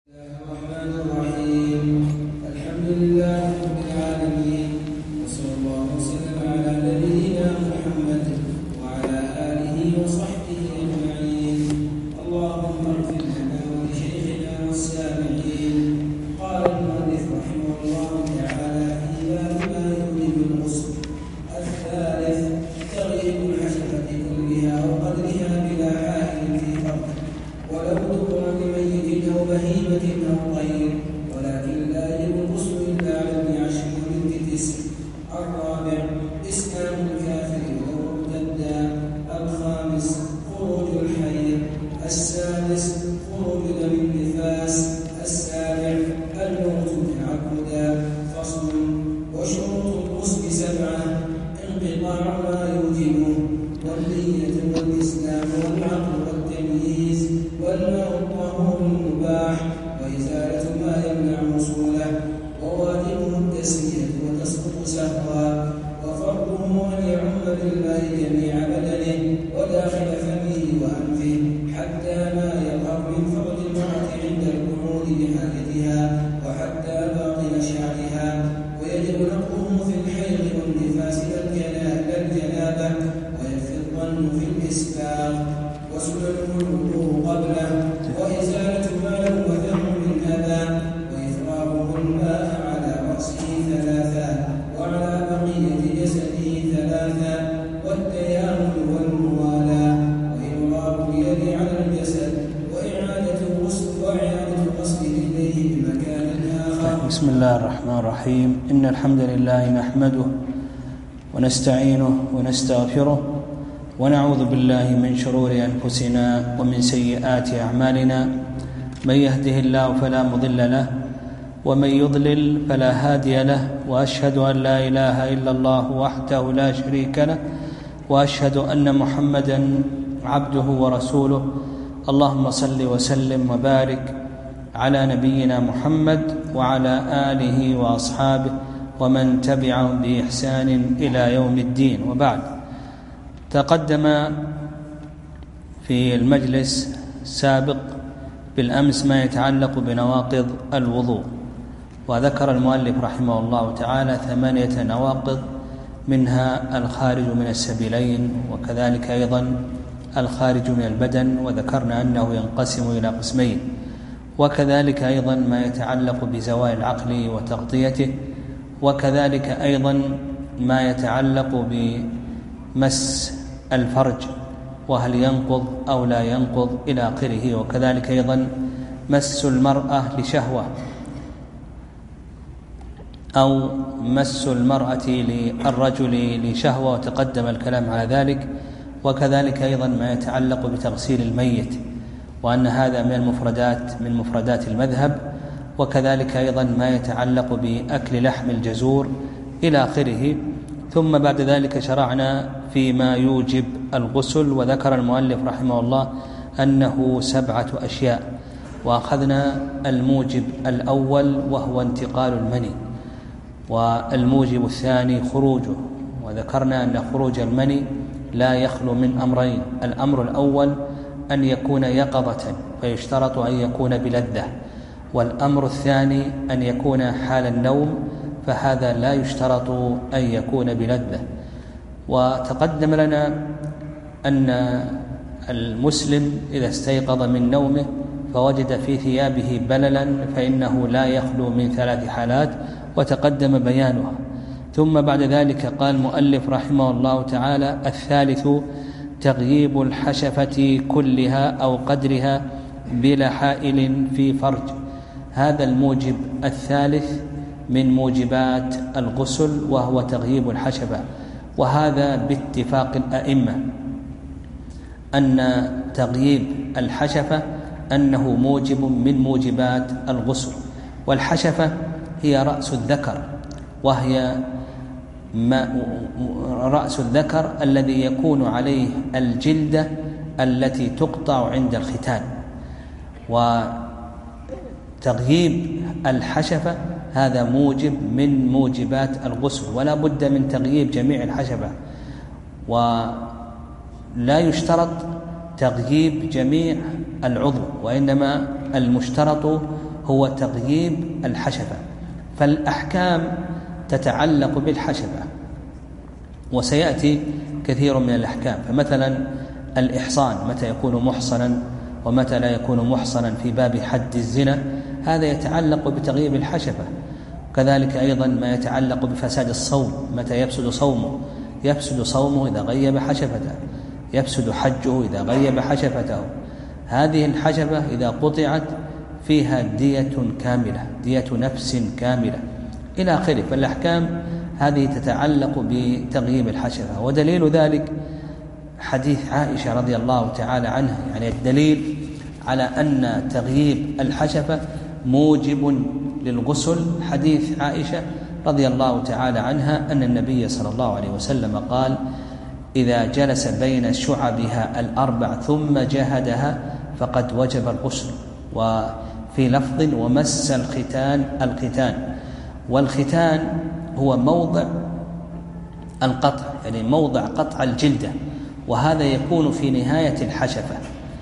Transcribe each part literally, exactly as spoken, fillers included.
الرحمن الرحيم. الحمد لله رب العالمين، وصلى الله وسلم على نبينا محمد وعلى آله وصحبه أجمعين. اللهم اغفر لنا ولشيخنا والسامعين. قال المؤلف رحمه الله تعالى في باب ما يوجب الغسل. الثالث تغييب الحشفة كلها وقدرها بلا حائل في فرق، ولو ذكر لميت أو بهيمة أو طير، ولكن لا يجب الغسل إلا على ابن عشر وبنت تسع. الرابع إسلام الكافر ولو ارتدا. الخامس خروج الحيض. السادس خروج دم النفاس. السابع الموت بالعقد. فصل. وشروط الغسل سبعة: انقطاع ما يوجبه، والنية والإسلام والعقل والتمييز، والماء الطهور المباح، وإزالة ما يمنع وصوله، وواجبه التسمية وتسقط سهوا، وفرضه أن يعم بالماء جميع بدنه وداخل فمه وأنفه حتى ما يظهر من فرد المرأة عند القعود بحاجتها، وحتى باطن شعرها. ويجب نقضه في الحيض والنفاس للجنابة، ويكفي الظن في الإسباغ. وسننه الوضوء قبله، وإزالة ما لوثه من أذى، وإفراغه الماء على رأسه ثلاثا، وعلى بقية جسده ثلاثا، والتيامن والموالاة، وإمرار اليد على الجسد، وإعادة غسل وإعادة غسل رجليه بمكان آخر. بسم الله الرحمن الرحيم. إن الحمد لله نحمده ونستعينه ونستغفره، ونعوذ بالله من شرور أنفسنا ومن سيئات أعمالنا. من يهده الله فلا مضل له، ومن يضلل فلا هادي له، وأشهد أن لا إله إلا الله وحده لا شريك له، وأشهد أن محمدا عبده ورسوله. اللهم صل وسلم وبارك على نبينا محمد وعلى آله وأصحابه ومن تبعهم بإحسان إلى يوم الدين، وبعد. تقدم في المجلس السابق بالأمس ما يتعلق بنواقض الوضوء، وذكر المؤلف رحمه الله تعالى ثمانية نواقض، منها الخارج من السبيلين، وكذلك أيضا الخارج من البدن، وذكرنا أنه ينقسم إلى قسمين، وكذلك أيضا ما يتعلق بزوال العقل وتغطيته، وكذلك أيضا ما يتعلق بمس الفرج وهل ينقض أو لا ينقض إلى آخره، وكذلك أيضا مس المرأة لشهوة أو مس المرأة للرجل لشهوة، وتقدم الكلام على ذلك، وكذلك أيضا ما يتعلق بتغسيل الميت، وأن هذا من المفردات من مفردات المذهب، وكذلك أيضا ما يتعلق بأكل لحم الجزور إلى آخره. ثم بعد ذلك شرعنا فيما يوجب الغسل، وذكر المؤلف رحمه الله أنه سبعة أشياء، وأخذنا الموجب الأول وهو انتقال المني، والموجب الثاني خروجه، وذكرنا أن خروج المني لا يخلو من أمرين: الأمر الأول أن يكون يقظة فيشترط أن يكون بلذة، والأمر الثاني أن يكون حال النوم، فهذا لا يشترط أن يكون بلذة. وتقدم لنا أن المسلم إذا استيقظ من نومه فوجد في ثيابه بللا فإنه لا يخلو من ثلاث حالات، وتقدم بيانها. ثم بعد ذلك قال المؤلف رحمه الله تعالى: الثالث تغييب الحشفة كلها أو قدرها بلا حائل في فرج. هذا الموجب الثالث من موجبات الغسل، وهو تغييب الحشفة، وهذا باتفاق الأئمة أن تغييب الحشفة أنه موجب من موجبات الغسل. والحشفة هي رأس الذكر، وهي ما رأس الذكر الذي يكون عليه الجلدة التي تقطع عند الختان. وتغييب الحشفة هذا موجب من موجبات الغسل، ولا بد من تغييب جميع الحشفة، ولا يشترط تغييب جميع العضو، وإنما المشترط هو تغييب الحشفة، فالأحكام تتعلق بالحشفة، وسيأتي كثير من الأحكام. فمثلا الإحصان متى يكون محصنا ومتى لا يكون محصنا في باب حد الزنا، هذا يتعلق بتغييب الحشفة. كذلك أيضا ما يتعلق بفساد الصوم، متى يفسد صومه، يفسد صومه إذا غيب حشفته، يفسد حجه إذا غيب حشفته. هذه الحشفة إذا قطعت فيها دية كاملة، دية نفس كاملة إلى آخره. فالأحكام هذه تتعلق بتغييب الحشفة. ودليل ذلك حديث عائشة رضي الله تعالى عنها، يعني الدليل على أن تغييب الحشفة موجب للغسل حديث عائشة رضي الله تعالى عنها أن النبي صلى الله عليه وسلم قال: إذا جلس بين شعبها الأربع ثم جهدها فقد وجب الغسل. وفي لفظ: ومس الختان الختان. والختان هو موضع القطع، يعني موضع قطع الجلدة، وهذا يكون في نهاية الحشفة.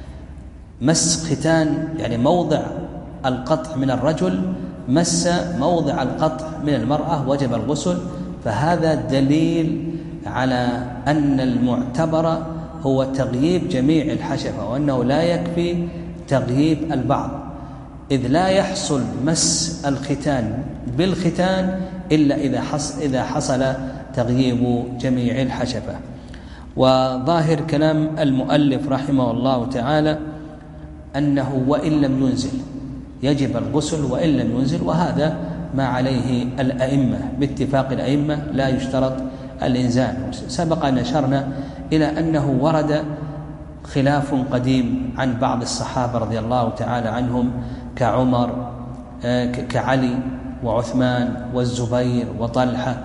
مس ختان يعني موضع القطع من الرجل، مس موضع القطع من المرأة وجب الغسل. فهذا دليل على أن المعتبر هو تغييب جميع الحشفة، وأنه لا يكفي تغييب البعض، إذ لا يحصل مس الختان بالختان إلا إذا حصل, إذا حصل تغييب جميع الحشفة. وظاهر كلام المؤلف رحمه الله تعالى أنه وإن لم ينزل يجب الغسل وإن لم ينزل، وهذا ما عليه الأئمة باتفاق الأئمة، لا يشترط الإنزال. سبق أن أشرنا إلى أنه ورد خلاف قديم عن بعض الصحابة رضي الله تعالى عنهم كعمر كعلي وعثمان والزبير وطلحة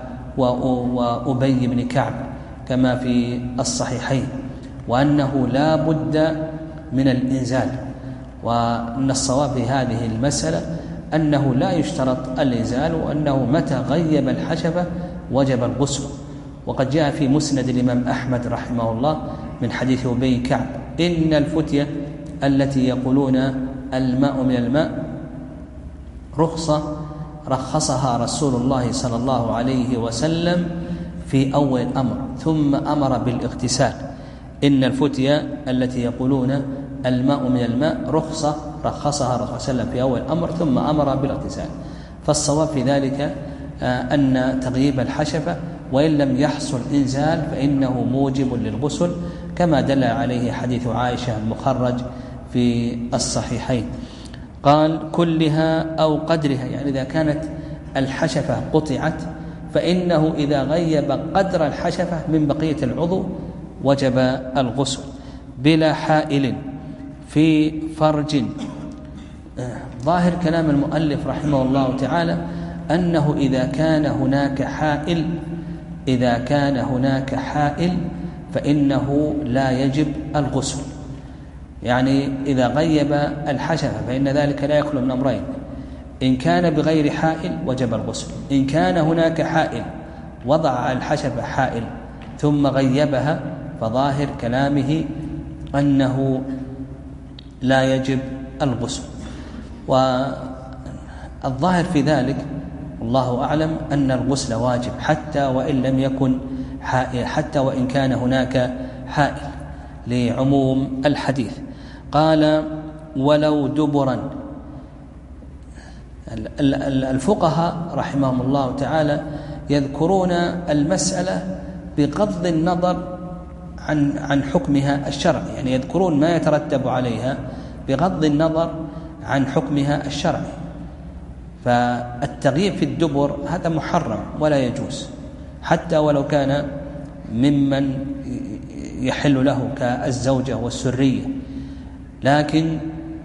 وأبي بن كعب كما في الصحيحين، وأنه لا بد من الإنزال. وأن الصواب في هذه المسألة أنه لا يشترط الإنزال، وأنه متى غيب الحشفة وجب الغسل. وقد جاء في مسند الإمام أحمد رحمه الله من حديث أبي كعب: إن الفتية التي يقولون الماء من الماء رخصة رخصها رسول الله صلى الله عليه وسلم في أول الأمر ثم أمر بالاغتسال. إن الفتية التي يقولون الماء من الماء رخصة رخصها رسول الله صلى الله عليه وسلم في أول الأمر ثم أمر بالاغتسال. فالصواب في ذلك أن تغييب الحشفة وإن لم يحصل إنزال فإنه موجب للغسل، كما دل عليه حديث عائشة المخرج في الصحيحين. قال: كلها أو قدرها، يعني إذا كانت الحشفة قطعت فإنه إذا غيب قدر الحشفة من بقية العضو وجب الغسل بلا حائل في فرج. ظاهر كلام المؤلف رحمه الله تعالى أنه إذا كان هناك حائل إذا كان هناك حائل فإنه لا يجب الغسل. يعني إذا غيب الحشفة فإن ذلك لا يخلو من أمرين: إن كان بغير حائل وجب الغسل، إن كان هناك حائل وضع الحشفة حائل ثم غيبها فظاهر كلامه أنه لا يجب الغسل. والظاهر في ذلك والله أعلم أن الغسل واجب حتى وإن لم يكن حائل، حتى وإن كان هناك حائل، لعموم الحديث. قال: ولو دبرا. الفقهاء رحمهم الله تعالى يذكرون المسألة بغض النظر عن عن حكمها الشرعي، يعني يذكرون ما يترتب عليها بغض النظر عن حكمها الشرعي. فالتغييب في الدبر هذا محرم ولا يجوز، حتى ولو كان ممن يحل له كالزوجة والسرية. لكن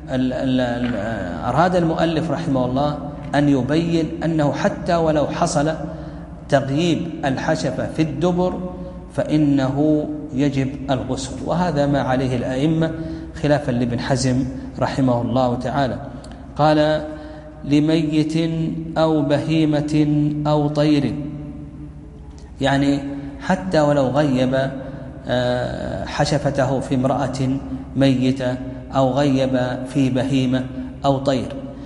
أراد المؤلف رحمه الله أن يبين أنه حتى ولو حصل تغييب الحشفة في الدبر فإنه يجب الغسل، وهذا ما عليه الأئمة خلافا لابن حزم رحمه الله تعالى. قال: لميت أو بهيمة أو طير، يعني حتى ولو غيب حشفته في امرأة ميتة أو غيب في بهيمة أو طير.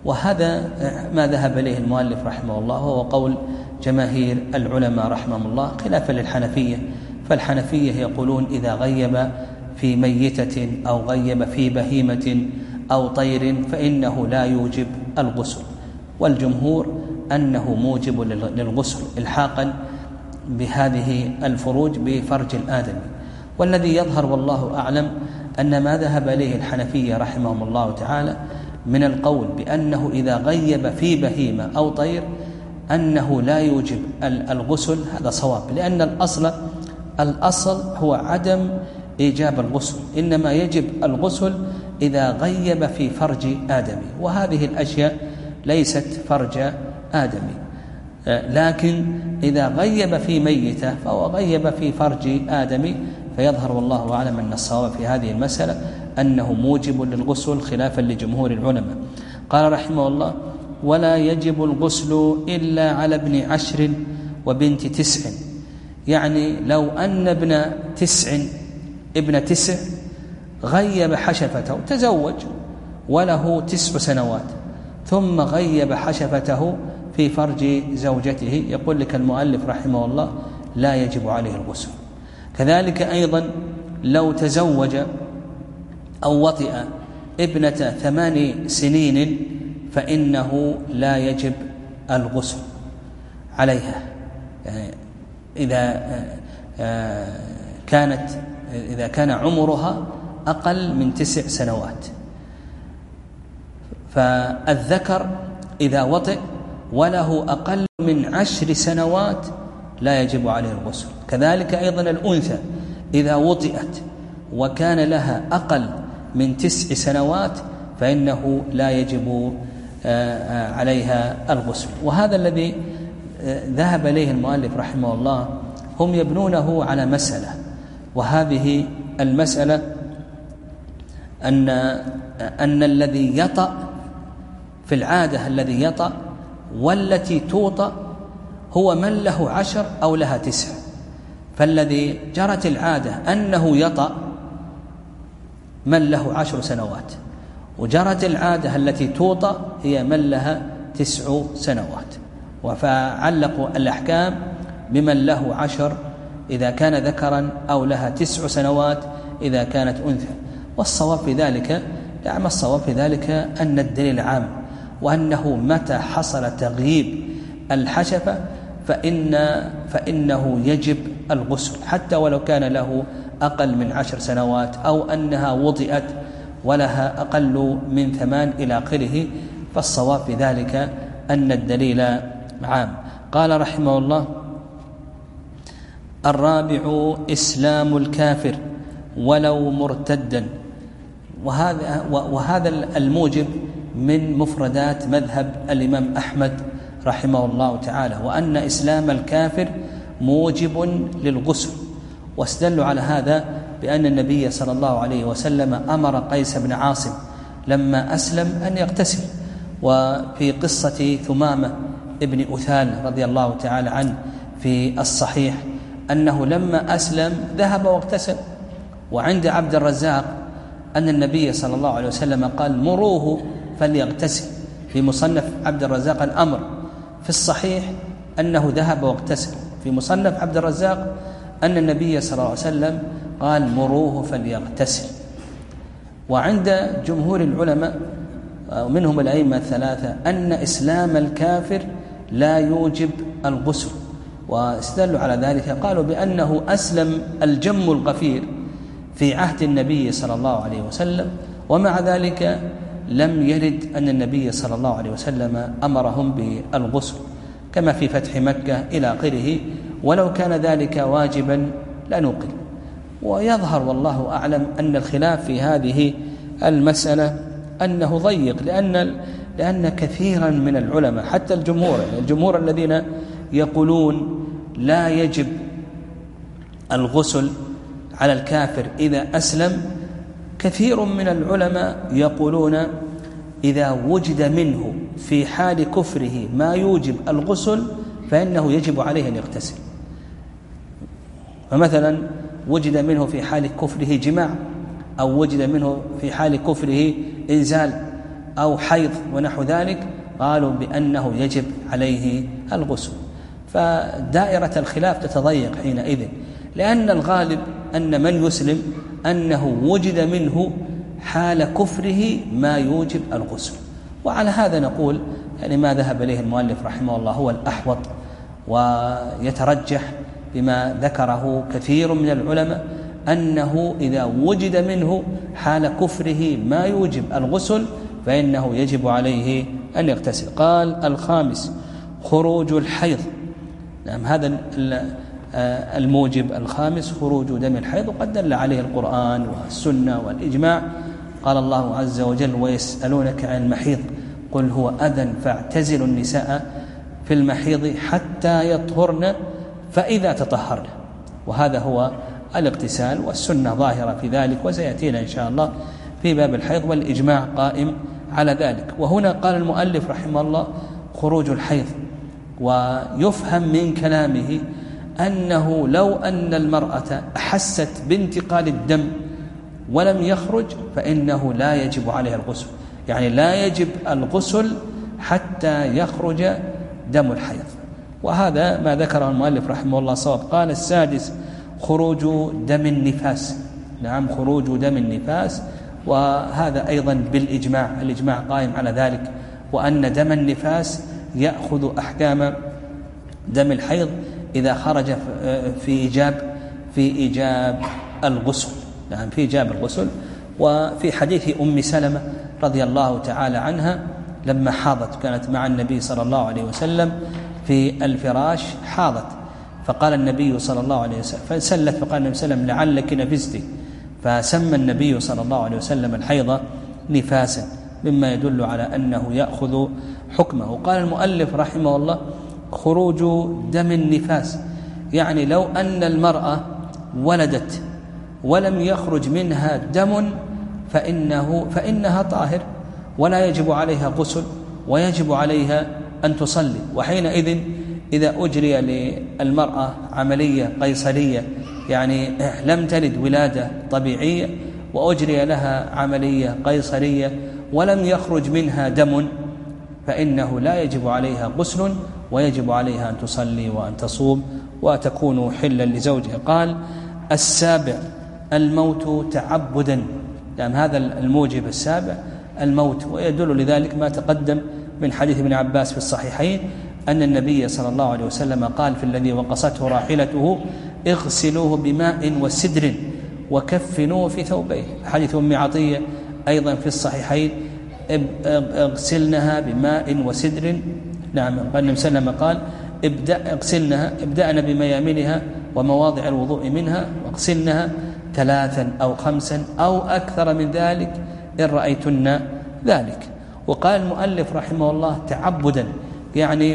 وهذا ما ذهب إليه المؤلف رحمه الله، وهو قول جماهير العلماء رحمهم الله، خلافا للحنفية. فالحنفية يقولون إذا غيب في ميتة أو غيب في بهيمة أو طير فإنه لا يوجب الغسل، والجمهور أنه موجب للغسل إلحاقا بهذه الفروج بفرج الآدمي. والذي يظهر والله أعلم أن ما ذهب إليه الحنفية رحمهم الله تعالى من القول بأنه إذا غيب في بهيمة أو طير أنه لا يوجب الغسل، هذا صواب، لأن الأصل الأصل هو عدم إيجاب الغسل، إنما يجب الغسل إذا غيب في فرج آدمي، وهذه الأشياء ليست فرج آدمي. لكن إذا غيب في ميتة فهو غيب في فرج آدمي، فيظهر والله أعلم أن الصواب في هذه المسألة أنه موجب للغسل خلافا لجمهور العلماء. قال رحمه الله: ولا يجب الغسل إلا على ابن عشر وبنت تسع. يعني لو أن ابن تسع ابن تسع غيب حشفته، تزوج وله تسع سنوات، ثم غيب حشفته في فرج زوجته، يقول لك المؤلف رحمه الله لا يجب عليه الغسل. كذلك أيضا لو تزوج أو وطئ ابنة ثمان سنين فإنه لا يجب الغسل عليها، يعني إذا كانت إذا كان عمرها أقل من تسع سنوات. فالذكر إذا وطئ وله أقل من عشر سنوات لا يجب عليه الغسل. كذلك أيضا الأنثى إذا وطئت وكان لها أقل من تسع سنوات فإنه لا يجب عليها الغسل. وهذا الذي ذهب إليه المؤلف رحمه الله هم يبنونه على مسألة، وهذه المسألة أن أن الذي يطأ في العادة الذي يطأ والتي توطأ هو من له عشر أو لها تسع. فالذي جرت العادة أنه يطأ من له عشر سنوات، وجرت العادة التي توطأ هي من لها تسع سنوات، فعلقوا الأحكام بمن له عشر إذا كان ذكرا أو لها تسع سنوات إذا كانت أنثى. والصواب في ذلك نعم الصواب في ذلك أن الدليل عام، وأنه متى حصل تغييب الحشفة فإن فإنه يجب الغسل، حتى ولو كان له أقل من عشر سنوات أو أنها وطئت ولها أقل من ثمان إلى آخره. فالصواب في ذلك أن الدليل عام. قال رحمه الله: الرابع إسلام الكافر ولو مرتدا. وهذا وهذا الموجب من مفردات مذهب الإمام أحمد رحمه الله تعالى، وأن إسلام الكافر موجب للغسل. واستدلوا على هذا بأن النبي صلى الله عليه وسلم أمر قيس بن عاصم لما أسلم أن يغتسل. وفي قصة ثمامة ابن أثال رضي الله تعالى عنه في الصحيح أنه لما أسلم ذهب واغتسل. وعند عبد الرزاق أن النبي صلى الله عليه وسلم قال: مروه فليغتسل. في مصنف عبد الرزاق الأمر، في الصحيح أنه ذهب واغتسل. في مصنف عبد الرزاق أن النبي صلى الله عليه وسلم قال: مروه فليغتسل. وعند جمهور العلماء ومنهم الأئمة الثلاثة أن إسلام الكافر لا يوجب الغسل، واستدلوا على ذلك قالوا بأنه أسلم الجم الغفير في عهد النبي صلى الله عليه وسلم، ومع ذلك لم يرد أن النبي صلى الله عليه وسلم أمرهم بالغسل كما في فتح مكة إلى آخره. ولو كان ذلك واجبا لنقل. ويظهر والله أعلم أن الخلاف في هذه المسألة أنه ضيق، لأن لأن كثيرا من العلماء حتى الجمهور الجمهور الذين يقولون لا يجب الغسل على الكافر إذا أسلم، كثير من العلماء يقولون إذا وجد منه في حال كفره ما يوجب الغسل فإنه يجب عليه أن يغتسل. فمثلا وجد منه في حال كفره جماع، أو وجد منه في حال كفره إنزال أو حيض ونحو ذلك قالوا بأنه يجب عليه الغسل. فدائرة الخلاف تتضيق حينئذ، لأن الغالب أن من يسلم أنه وجد منه حال كفره ما يوجب الغسل. وعلى هذا نقول يعني ما ذهب إليه المؤلف رحمه الله هو الأحوط ويترجح بما ذكره كثير من العلماء، أنه إذا وجد منه حال كفره ما يوجب الغسل فإنه يجب عليه أن يغتسل. قال الخامس خروج الحيض. نعم، هذا الموجب الخامس خروج دم الحيض، وقد دل عليه القرآن والسنة والإجماع. قال الله عز وجل ويسألونك عن المحيض قل هو أذى فاعتزلوا النساء في المحيض حتى يطهرن فإذا تطهرن، وهذا هو الاغتسال، والسنة ظاهرة في ذلك وسيأتينا إن شاء الله في باب الحيض، والإجماع قائم على ذلك. وهنا قال المؤلف رحمه الله خروج الحيض، ويفهم من كلامه أنه لو أن المرأة أحست بانتقال الدم ولم يخرج فإنه لا يجب عليها الغسل، يعني لا يجب الغسل حتى يخرج دم الحيض. وهذا ما ذكره المؤلف رحمه الله صواب. قال السادس خروج دم النفاس. نعم، خروج دم النفاس، وهذا أيضا بالإجماع، الإجماع قائم على ذلك، وأن دم النفاس يأخذ أحكام دم الحيض إذا خرج في إيجاب في إيجاب الغسل. نعم، في إيجاب الغسل. وفي حديث أم سلمة رضي الله تعالى عنها لما حاضت، كانت مع النبي صلى الله عليه وسلم في الفراش حاضت، فقال النبي صلى الله عليه وسلم فسلت، فقال النبي صلى الله عليه وسلم لعلك نفستي، فسمى النبي صلى الله عليه وسلم الحيض نفاسا، مما يدل على أنه يأخذ حكمه. وقال المؤلف رحمه الله خروج دم النفاس، يعني لو أن المرأة ولدت ولم يخرج منها دم فإنه فإنها طاهر ولا يجب عليها غسل، ويجب عليها أن تصلي. وحينئذ إذا أجري للمرأة عملية قيصرية، يعني لم تلد ولادة طبيعية وأجري لها عملية قيصرية ولم يخرج منها دم، فإنه لا يجب عليها غسل، ويجب عليها أن تصلي وأن تصوم وتكون حلا لزوجها. قال السابع الموت تعبدا. يعني هذا الموجب السابع الموت، ويدل لذلك ما تقدم من حديث ابن عباس في الصحيحين أن النبي صلى الله عليه وسلم قال في الذي وقصته راحلته اغسلوه بماء وسدر وكفنوه في ثوبيه. حديث أم عطية أيضا في الصحيحين اغسلنها بماء وسدر. نعم، قال النبي صلى الله عليه وسلم قال ابدأ اغسلنها ابدأنا بميامنها ومواضع الوضوء منها، واغسلنها ثلاثا أو خمسا أو أكثر من ذلك إن رأيتن ذلك. وقال المؤلف رحمه الله تعبدا، يعني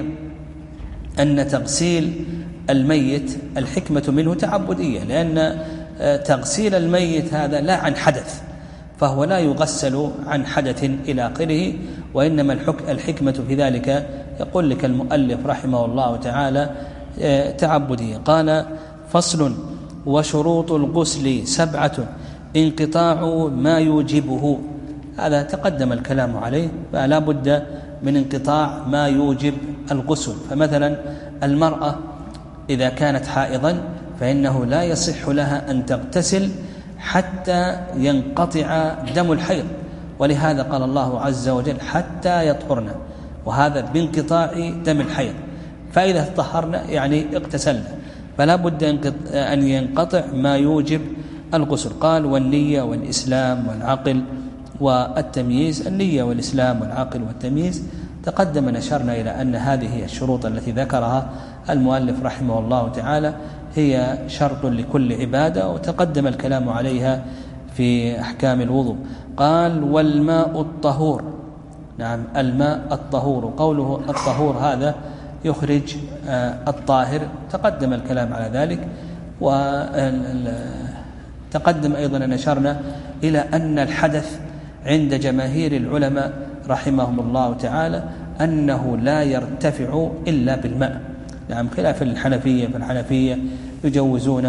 أن تغسيل الميت الحكمة منه تعبدية، لأن تغسيل الميت هذا لا عن حدث، فهو لا يغسل عن حدث إلى آخره، وإنما الحكمة في ذلك يقول لك المؤلف رحمه الله تعالى تعبدية. قال فصل وشروط الغسل سبعة انقطاع ما يوجبه. هذا تقدم الكلام عليه، فلا بد من انقطاع ما يوجب الغسل. فمثلا المرأة إذا كانت حائضا فإنه لا يصح لها أن تغتسل حتى ينقطع دم الحيض، ولهذا قال الله عز وجل حتى يطهرن، وهذا بانقطاع دم الحيض. فإذا تطهرنا يعني اغتسلنا، فلا بد أن ينقطع ما يوجب الغسل. قال والنية والإسلام والعقل والتمييز. النية والإسلام والعقل والتمييز تقدم نشرنا إلى أن هذه هي الشروط التي ذكرها المؤلف رحمه الله تعالى، هي شرط لكل عبادة، وتقدم الكلام عليها في أحكام الوضوء. قال والماء الطهور. نعم، الماء الطهور، قوله الطهور هذا يخرج الطاهر، تقدم الكلام على ذلك. وتقدم أيضا نشرنا إلى أن الحدث عند جماهير العلماء رحمهم الله تعالى أنه لا يرتفع إلا بالماء. نعم، خلاف الحنفية، فالحنفية يجوزون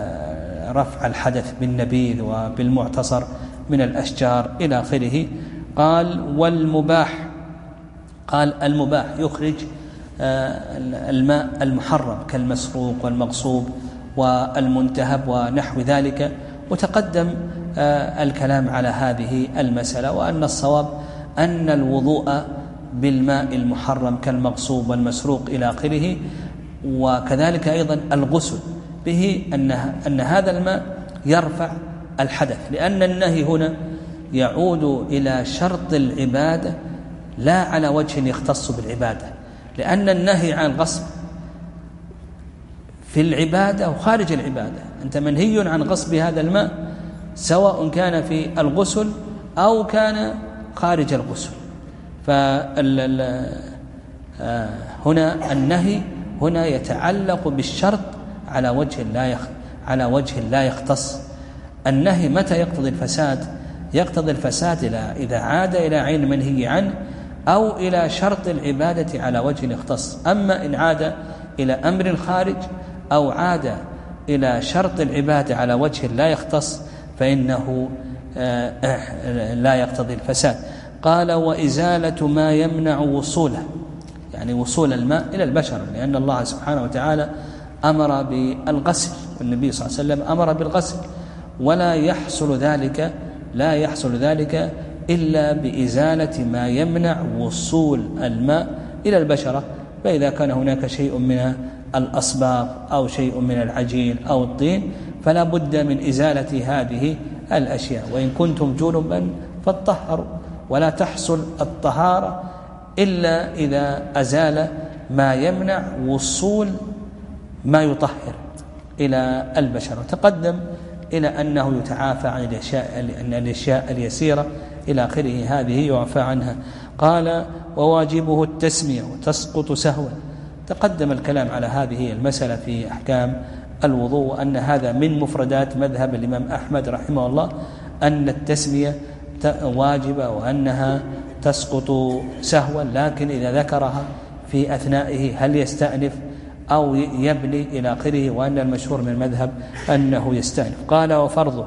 رفع الحدث بالنبيذ وبالمعتصر من الأشجار إلى آخره. قال والمباح، قال المباح يخرج الماء المحرم كالمسروق والمغصوب والمنتهب ونحو ذلك، وتقدم الكلام على هذه المسألة، وأن الصواب أن الوضوء بالماء المحرم كالمغصوب والمسروق إلى آخره، وكذلك أيضا الغسل به أن أن هذا الماء يرفع الحدث، لأن النهي هنا يعود إلى شرط العبادة لا على وجه يختص بالعبادة، لأن النهي عن الغصب في العبادة وخارج العبادة. أنت منهي عن غصب هذا الماء سواء كان في الغسل أو كان خارج الغسل. فهنا النهي هنا يتعلق بالشرط على وجه لا على وجه لا يختص. النهي متى يقتضي الفساد؟ يقتضي الفساد إذا عاد إلى عين منهي عنه أو إلى شرط العبادة على وجه يختص. أما إن عاد إلى أمر خارج أو عاد إلى شرط العبادة على وجه لا يختص فإنه لا يقتضي الفساد. قال وإزالة ما يمنع وصوله، يعني وصول الماء إلى البشر، لأن الله سبحانه وتعالى أمر بالغسل، والنبي صلى الله عليه وسلم أمر بالغسل، ولا يحصل ذلك لا يحصل ذلك إلا بإزالة ما يمنع وصول الماء إلى البشرة. فإذا كان هناك شيء من الأصباغ أو شيء من العجين أو الطين فلا بد من إزالة هذه الأشياء. وإن كنتم جنبا فاطهروا، ولا تحصل الطهارة إلا إذا أزال ما يمنع وصول ما يطهر إلى البشرة. تقدم إلى أنه يتعافى عن الأشياء, أن الأشياء اليسيرة إلى آخره هذه يعفى عنها. قال وواجبه التسمية وتسقط سهوا. تقدم الكلام على هذه المسألة في أحكام الوضوء، وأن هذا من مفردات مذهب الإمام أحمد رحمه الله، أن التسمية واجبة وأنها تسقط سهوا، لكن إذا ذكرها في أثنائه هل يستأنف أو يبني إلى آخره، وأن المشهور من المذهب أنه يستأنف. قال وفرضه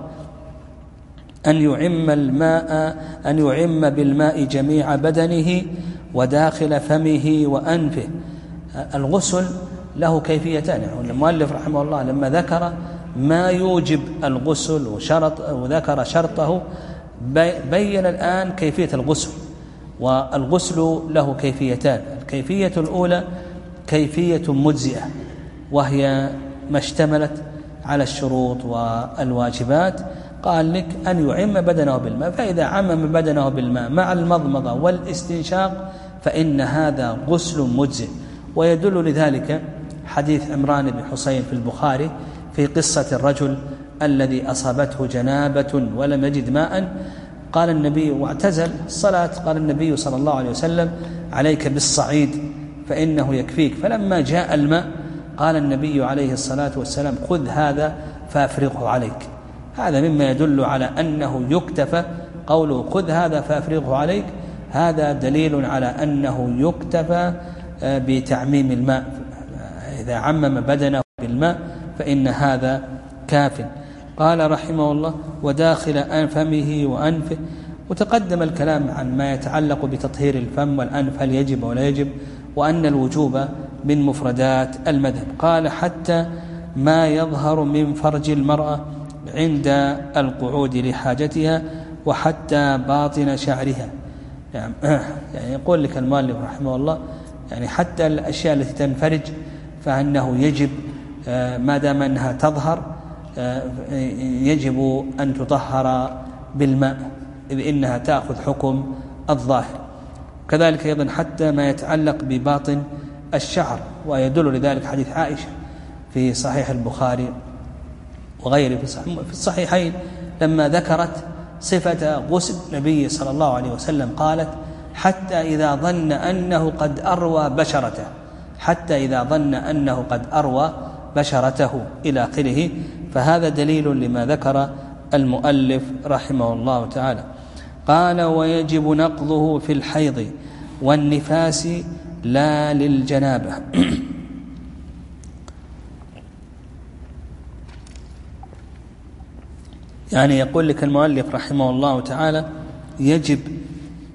أن يعم الماء أن يعم بالماء جميع بدنه وداخل فمه وأنفه. الغسل له كيفيتان. يعني المؤلف رحمه الله لما ذكر ما يوجب الغسل وشرط وذكر شرطه بين الآن كيفية الغسل، والغسل له كيفيتان. الكيفية الأولى كيفية مجزئة، وهي ما اشتملت على الشروط والواجبات. قال لك أن يعم بدنه بالماء، فإذا عمم بدنه بالماء مع المضمضة والاستنشاق فإن هذا غسل مجزئ. ويدل لذلك حديث عمران بن حسين في البخاري في قصة الرجل الذي أصابته جنابة ولم يجد ماء، قال النبي واعتزل الصلاة، قال النبي صلى الله عليه وسلم عليك بالصعيد فإنه يكفيك. فلما جاء الماء قال النبي عليه الصلاة والسلام خذ هذا فأفرغه عليك. هذا مما يدل على أنه يكتفى، قوله خذ هذا فأفرغه عليك هذا دليل على أنه يكتفى بتعميم الماء. إذا عمم بدنه بالماء فإن هذا كاف. قال رحمه الله وداخل فمه وأنفه. وتقدم الكلام عن ما يتعلق بتطهير الفم والأنف هل يجب ولا يجب، وأن الوجوب من مفردات المذهب. قال حتى ما يظهر من فرج المرأة عند القعود لحاجتها وحتى باطن شعرها. يعني, يعني يقول لك المؤلف رحمه الله يعني حتى الأشياء التي تنفرج فإنه يجب ما دام أنها تظهر يجب أن تطهر بالماء، إذ إنها تأخذ حكم الظاهر. كذلك أيضا حتى ما يتعلق بباطن الشعر، ويدل لذلك حديث عائشة في صحيح البخاري وغيره في الصحيحين لما ذكرت صفة غسل النبي صلى الله عليه وسلم قالت حتى إذا ظن أنه قد أروى بشرته حتى إذا ظن أنه قد أروى بشرته إلى آخره. فهذا دليل لما ذكر المؤلف رحمه الله تعالى. قال ويجب نقضه في الحيض والنفاس لا للجنابة. يعني يقول لك المؤلف رحمه الله تعالى يجب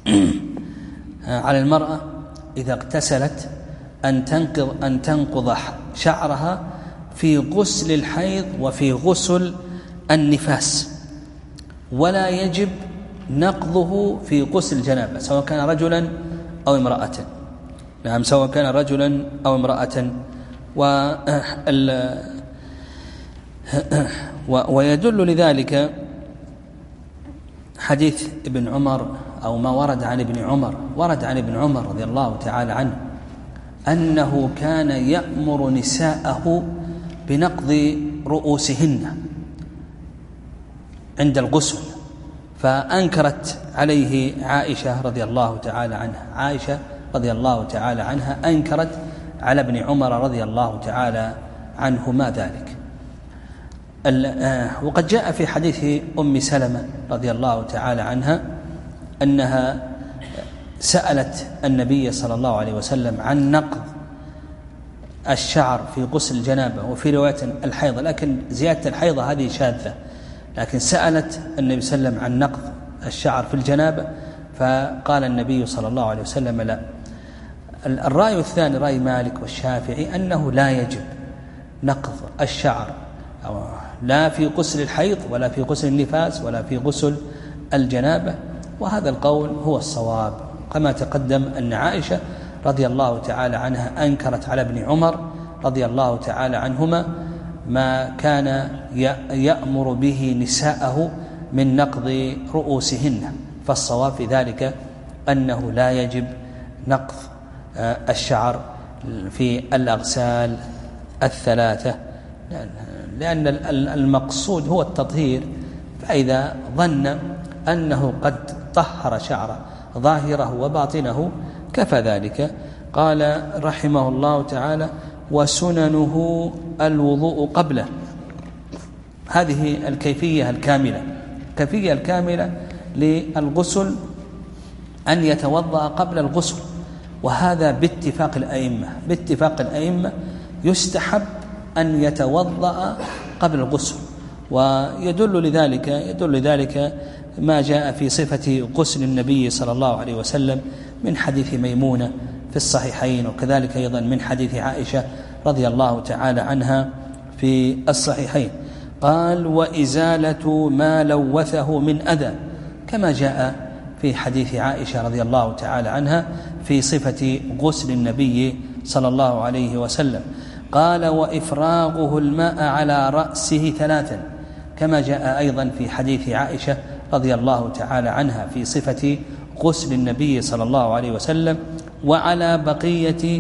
على المرأة إذا اغتسلت أن تنقض أن تنقض شعرها في غسل الحيض وفي غسل النفاس، ولا يجب نقضه في غسل الجنابة سواء كان رجلا أو امرأة. نعم، سواء كان رجلا أو امرأة. ويدل لذلك حديث ابن عمر أو ما ورد عن ابن عمر ورد عن ابن عمر رضي الله تعالى عنه أنه كان يأمر نساءه بنقض رؤوسهن عند الغسل، فأنكرت عليه عائشة رضي الله تعالى عنها عائشة رضي الله تعالى عنها أنكرت على ابن عمر رضي الله تعالى عنهما ذلك. وقد جاء في حديث أم سلمة رضي الله تعالى عنها أنها سألت النبي صلى الله عليه وسلم عن نقض الشعر في غسل الجنابة، وفي رواية الحيض، لكن زيادة الحيض هذه شاذة، لكن سألت النبي صلى الله عليه وسلم عن نقض الشعر في الجنابة، فقال النبي صلى الله عليه وسلم لا. الرأي الثاني رأي مالك والشافعي أنه لا يجب نقض الشعر لا في غسل الحيض ولا في غسل النفاس ولا في غسل الجنابة، وهذا القول هو الصواب، كما تقدم أن عائشة رضي الله تعالى عنها أنكرت على ابن عمر رضي الله تعالى عنهما ما كان يأمر به نساءه من نقض رؤوسهن، فالصواب في ذلك أنه لا يجب نقض الشعر في الأغسال الثلاثة، لأن المقصود هو التطهير، فإذا ظن أنه قد طهر شعره ظاهره وباطنه كفى ذلك. قال رحمه الله تعالى: وسننه الوضوء قبله. هذه الكيفية الكاملة، الكيفية الكاملة للغسل أن يتوضأ قبل الغسل، وهذا باتفاق الأئمة باتفاق الأئمة يستحب أن يتوضأ قبل الغسل. ويدل لذلك يدل لذلك ما جاء في صفة غسل النبي صلى الله عليه وسلم من حديث ميمونة في الصحيحين، وكذلك أيضا من حديث عائشة رضي الله تعالى عنها في الصحيحين. قال: وإزالة ما لوثه من أذى، كما جاء في حديث عائشة رضي الله تعالى عنها في صفة غسل النبي صلى الله عليه وسلم. قال: وإفراغه الماء على رأسه ثلاثا، كما جاء أيضا في حديث عائشة رضي الله تعالى عنها في صفة غسل النبي صلى الله عليه وسلم. وعلى بقية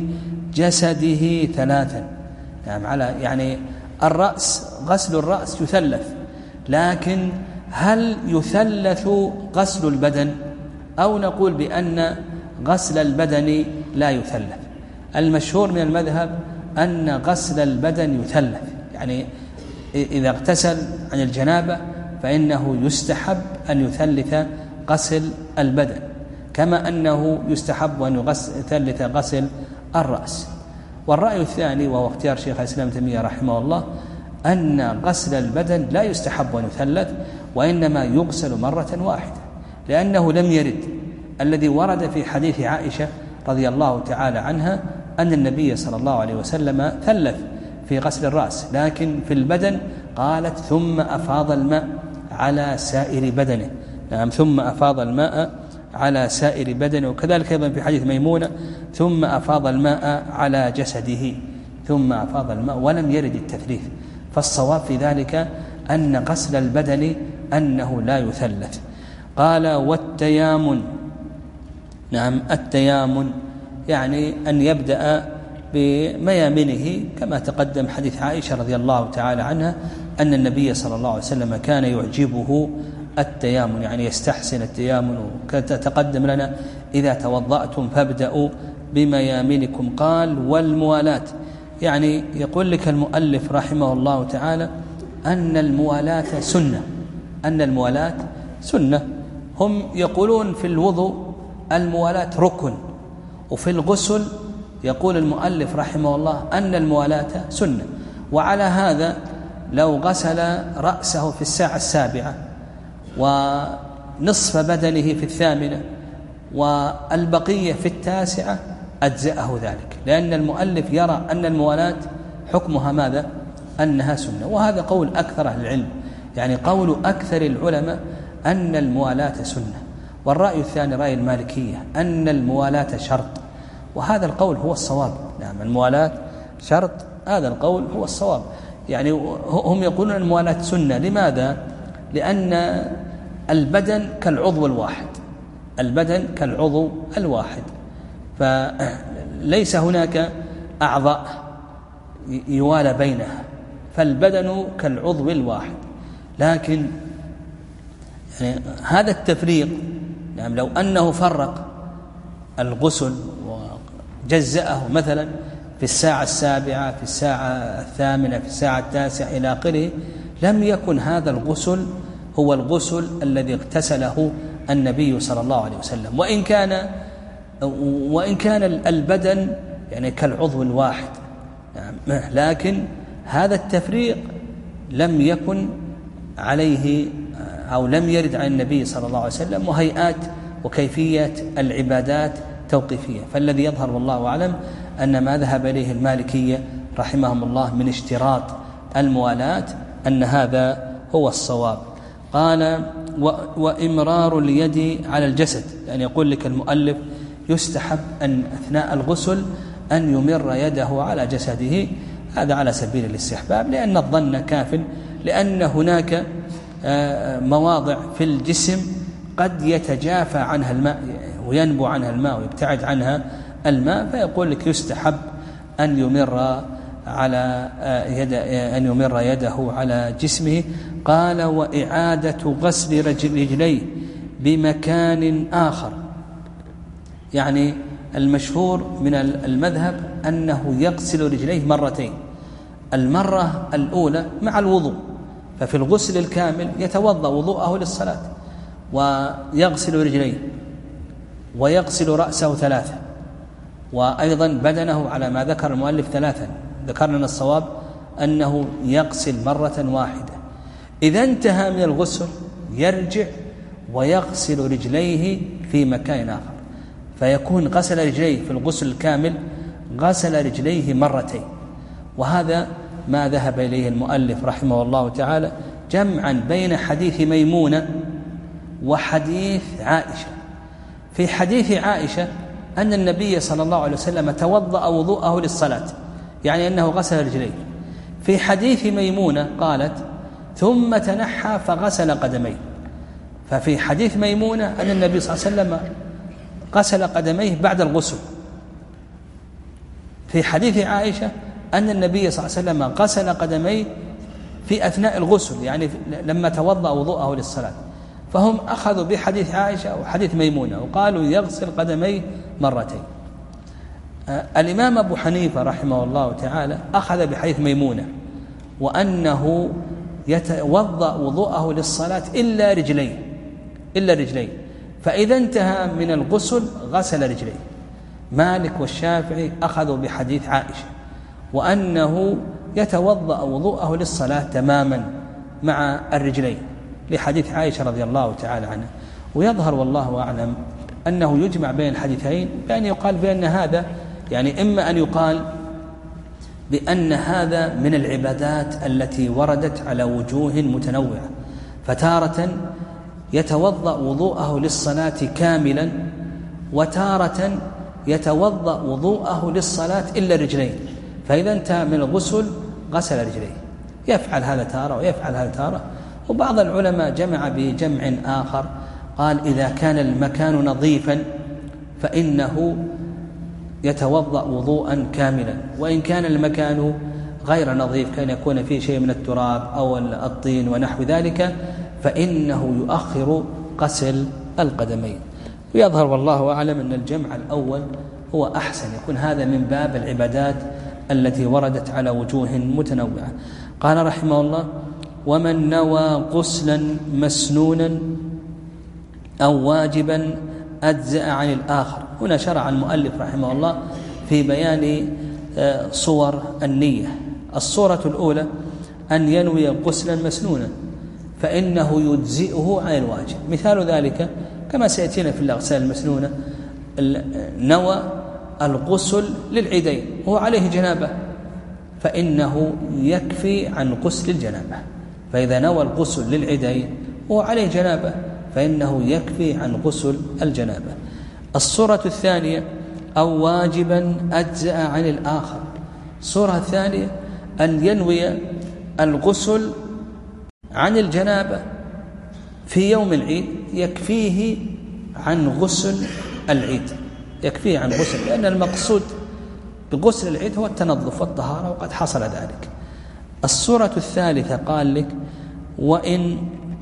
جسده ثلاثا، يعني على يعني الرأس، غسل الرأس يثلث، لكن هل يثلث غسل البدن أو نقول بأن غسل البدن لا يثلث؟ المشهور من المذهب أن غسل البدن يثلث، يعني إذا اغتسل عن الجنابة فإنه يستحب أن يثلث غسل البدن، كما أنه يستحب أن يثلث غسل الرأس. والرأي الثاني وهو اختيار شيخ الإسلام ابن تيمية رحمه الله أن غسل البدن لا يستحب أن يثلث، وإنما يغسل مرة واحدة، لأنه لم يرد الذي ورد في حديث عائشة رضي الله تعالى عنها أن النبي صلى الله عليه وسلم ثلث في غسل الرأس، لكن في البدن قالت: ثم أفاض الماء على سائر بدنه. نعم، ثم أفاض الماء على سائر بدنه. وكذلك أيضا في حديث ميمونة: ثم أفاض الماء على جسده، ثم أفاض الماء، ولم يرد التثليث. فالصواب في ذلك أن غسل البدن أنه لا يثلث. قال: والتيامن. نعم، التيامن يعني أن يبدأ بميامنه، كما تقدم حديث عائشة رضي الله تعالى عنها أن النبي صلى الله عليه وسلم كان يعجبه التيامن، يعني يستحسن التيامن. وتقدم لنا: إذا توضأتم فابدأوا بميامنكم. قال: والموالاة، يعني يقول لك المؤلف رحمه الله تعالى أن الموالاة سنة أن الموالاة سنة هم يقولون في الوضوء الموالاة ركن، وفي الغسل يقول المؤلف رحمه الله أن الموالاة سنة. وعلى هذا لو غسل رأسه في الساعة السابعة ونصف بدنه في الثامنة والبقية في التاسعة أجزأه ذلك، لأن المؤلف يرى أن الموالاة حكمها ماذا؟ أنها سنة، وهذا قول أكثر أهل العلم، يعني قول أكثر العلماء أن الموالاة سنة. والرأي الثاني رأي المالكية أن الموالاة شرط، وهذا القول هو الصواب. نعم الموالاة شرط، هذا القول هو الصواب. يعني هم يقولون الموالاة سنة. لماذا؟ لأن البدن كالعضو الواحد، البدن كالعضو الواحد، فليس هناك أعضاء يوالى بينها، فالبدن كالعضو الواحد. لكن يعني هذا التفريق، يعني لو أنه فرق الغسل وجزأه مثلا في الساعة السابعة، في الساعة الثامنة، في الساعة التاسعة إلى آخره، لم يكن هذا الغسل هو الغسل الذي اغتسله النبي صلى الله عليه وسلم، وإن كان وإن كان البدن يعني كالعضو الواحد، لكن هذا التفريق لم يكن عليه أو لم يرد عن النبي صلى الله عليه وسلم، وهيئات وكيفية العبادات توقيفية. فالذي يظهر والله أعلم أن ما ذهب إليه المالكية رحمهم الله من اشتراط الموالاة أن هذا هو الصواب. قال وإمرار اليد على الجسد، يعني يقول لك المؤلف يستحب أن أثناء الغسل أن يمر يده على جسده، هذا على سبيل الاستحباب، لأن الظن كاف، لأن هناك مواضع في الجسم قد يتجافى عنها الماء وينبو عنها الماء ويبتعد عنها الماء، فيقول لك يستحب أن يمر على يد أن يمر يده على جسمه. قال وإعادة غسل رجليه بمكان آخر، يعني المشهور من المذهب أنه يغسل رجليه مرتين، المرة الأولى مع الوضوء، ففي الغسل الكامل يتوضأ وضوءه للصلاة ويغسل رجليه ويغسل رأسه ثلاثة، وأيضا بدنه على ما ذكر المؤلف ثلاثا. ذكرنا الصواب أنه يغسل مرة واحدة. إذا انتهى من الغسل يرجع ويغسل رجليه في مكان آخر، فيكون غسل رجليه في الغسل الكامل غسل رجليه مرتين. وهذا ما ذهب إليه المؤلف رحمه الله تعالى، جمعا بين حديث ميمونة وحديث عائشة. في حديث عائشة أن النبي صلى الله عليه وسلم توضأ وضوءه للصلاة، يعني أنه غسل رجليه. في حديث ميمونة قالت ثم تنحى فغسل قدميه. ففي حديث ميمونة أن النبي صلى الله عليه وسلم غسل قدميه بعد الغسل. في حديث عائشة أن النبي صلى الله عليه وسلم غسل قدميه في أثناء الغسل، يعني لما توضأ وضوءه للصلاة. فهم أخذوا بحديث عائشة وحديث ميمونة وقالوا يغسل قدميه مرتين. الإمام أبو حنيفة رحمه الله تعالى أخذ بحديث ميمونة وأنه يتوضأ وضوءه للصلاة إلا رجليه إلا رجليه فإذا انتهى من الغسل غسل رجليه. مالك والشافعي أخذوا بحديث عائشة وأنه يتوضأ وضوءه للصلاة تماما مع الرجلين، لحديث عائشة رضي الله تعالى عنها. ويظهر والله أعلم أنه يجمع بين الحديثين، بأن يقال بأن هذا يعني إما أن يقال بأن هذا من العبادات التي وردت على وجوه متنوعة، فتارة يتوضأ وضوءه للصلاة كاملا، وتارة يتوضأ وضوءه للصلاة إلا الرجلين، فإذا انتهى من الغسل غسل رجليه. يفعل هذا تارة ويفعل هذا تارة. وبعض العلماء جمع بجمع آخر، قال إذا كان المكان نظيفا فإنه يتوضأ وضوءا كاملا، وإن كان المكان غير نظيف كان يكون فيه شيء من التراب أو الطين ونحو ذلك فإنه يؤخر غسل القدمين. ويظهر والله أعلم أن الجمع الأول هو أحسن، يكون هذا من باب العبادات التي وردت على وجوه متنوعة. قال رحمه الله ومن نوى غسلا مسنونا أو واجبا أجزأ عن الآخر. هنا شرع المؤلف رحمه الله في بيان صور النية. الصورة الأولى أن ينوي غسلا مسنونا فإنه يجزئه عن الواجب. مثال ذلك كما سيأتينا في الأغسال المسنونة نوى الغسل للعيدين وهو عليه جنابة فإنه يكفي عن غسل الجنابة. فإذا نوى الغسل للعيدين وهو عليه جنابة فإنه يكفي عن غسل الجنابة. الصورة الثانية أو واجبا أجزأ عن الآخر. الصورة الثانية أن ينوي الغسل عن الجنابة في يوم العيد يكفيه عن غسل العيد، يكفيه عن غسل، لأن المقصود بغسل العيد هو التنظف والطهارة وقد حصل ذلك. الصورة الثالثة قال لك وإن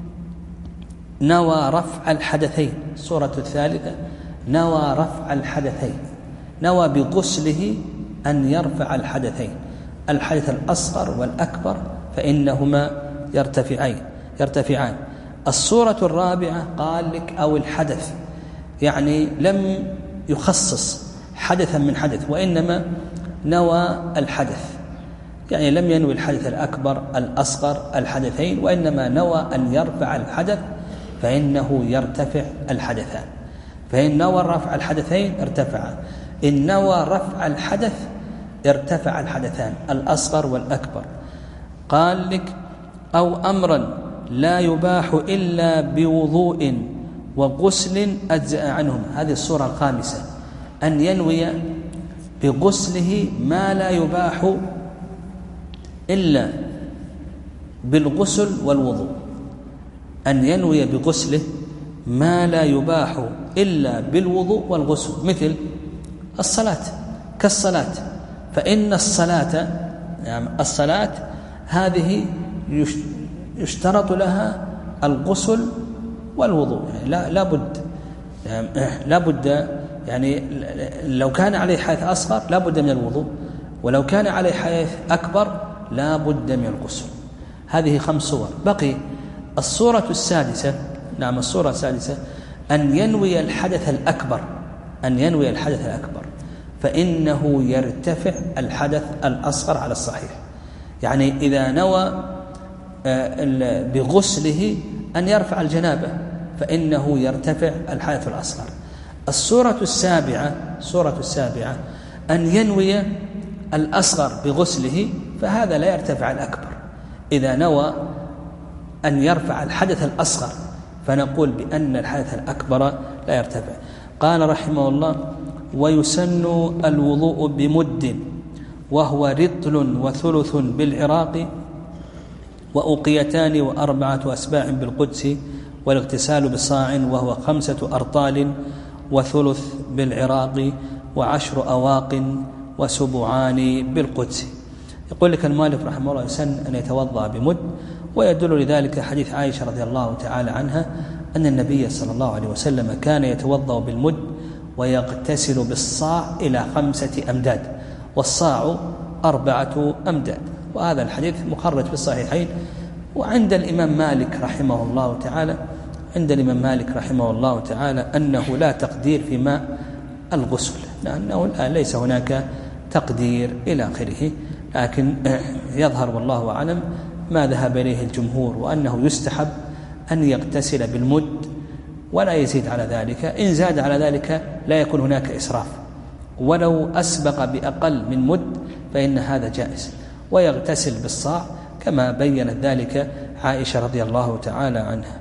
نوى رفع الحدثين. الصورة الثالثة نوى رفع الحدثين، نوى بغسله أن يرفع الحدثين، الحدث الأصغر والأكبر فإنهما يرتفعان يرتفعان. الصورة الرابعة قال لك أو الحدث، يعني لم يخصص حدثا من حدث وإنما نوى الحدث، يعني لم ينوي الحدث الأكبر الأصغر الحدثين وإنما نوى أن يرفع الحدث فإنه يرتفع الحدثان. فإن نوى رفع الحدثين ارتفعا، إن نوى رفع الحدث ارتفع الحدثان الأصغر والأكبر. قال لك أو أمرا لا يباح إلا بوضوء وغسل أجزأ عنهم. هذه الصورة الخامسة أن ينوي بغسله ما لا يباح إلا بالغسل والوضوء، أن ينوي بغسله ما لا يباح إلا بالوضوء والغسل، مثل الصلاة كالصلاة، فإن الصلاة يعني الصلاة هذه يشترط لها الغسل والوضوء، يعني لا لا بد يعني لا بد يعني لو كان عليه حدث أصغر لا بد من الوضوء، ولو كان عليه حدث أكبر لا بد من الغسل. هذه خمس صور. بقي الصورة السادسة، نعم الصورة السادسة أن ينوي الحدث الأكبر، أن ينوي الحدث الأكبر فإنه يرتفع الحدث الأصغر على الصحيح. يعني إذا نوى بغسله أن يرفع الجنابة فإنه يرتفع الحدث الأصغر. الصورة السابعة الصورة السابعة أن ينوي الأصغر بغسله فهذا لا يرتفع الأكبر. إذا نوى أن يرفع الحدث الأصغر فنقول بأن الحدث الأكبر لا يرتفع. قال رحمه الله ويسن الوضوء بمد وهو رطل وثلث بالعراق وأوقيتان وأربعة أسباع بالقدس، والاغتسال بصاع وهو خمسة أرطال وثلث بالعراق وعشر أواق وسبعان بالقدس. يقول لك المؤلف رحمه الله يسن أن يتوضأ بمد، ويدل لذلك حديث عائشة رضي الله تعالى عنها أن النبي صلى الله عليه وسلم كان يتوضأ بالمد ويغتسل بالصاع إلى خمسة أمداد، والصاع أربعة أمداد. وهذا الحديث مخرج في الصحيحين. وعند الإمام مالك رحمه الله تعالى عند الإمام مالك رحمه الله تعالى أنه لا تقدير في ماء الغسل، لأنه ليس هناك تقدير إلى آخره، لكن يظهر والله أعلم ما ذهب إليه الجمهور، وأنه يستحب أن يغتسل بالمد ولا يزيد على ذلك. إن زاد على ذلك لا يكون هناك إسراف، ولو أسبق بأقل من مد فإن هذا جائز، ويغتسل بالصاع كما بيّنت ذلك عائشة رضي الله تعالى عنها.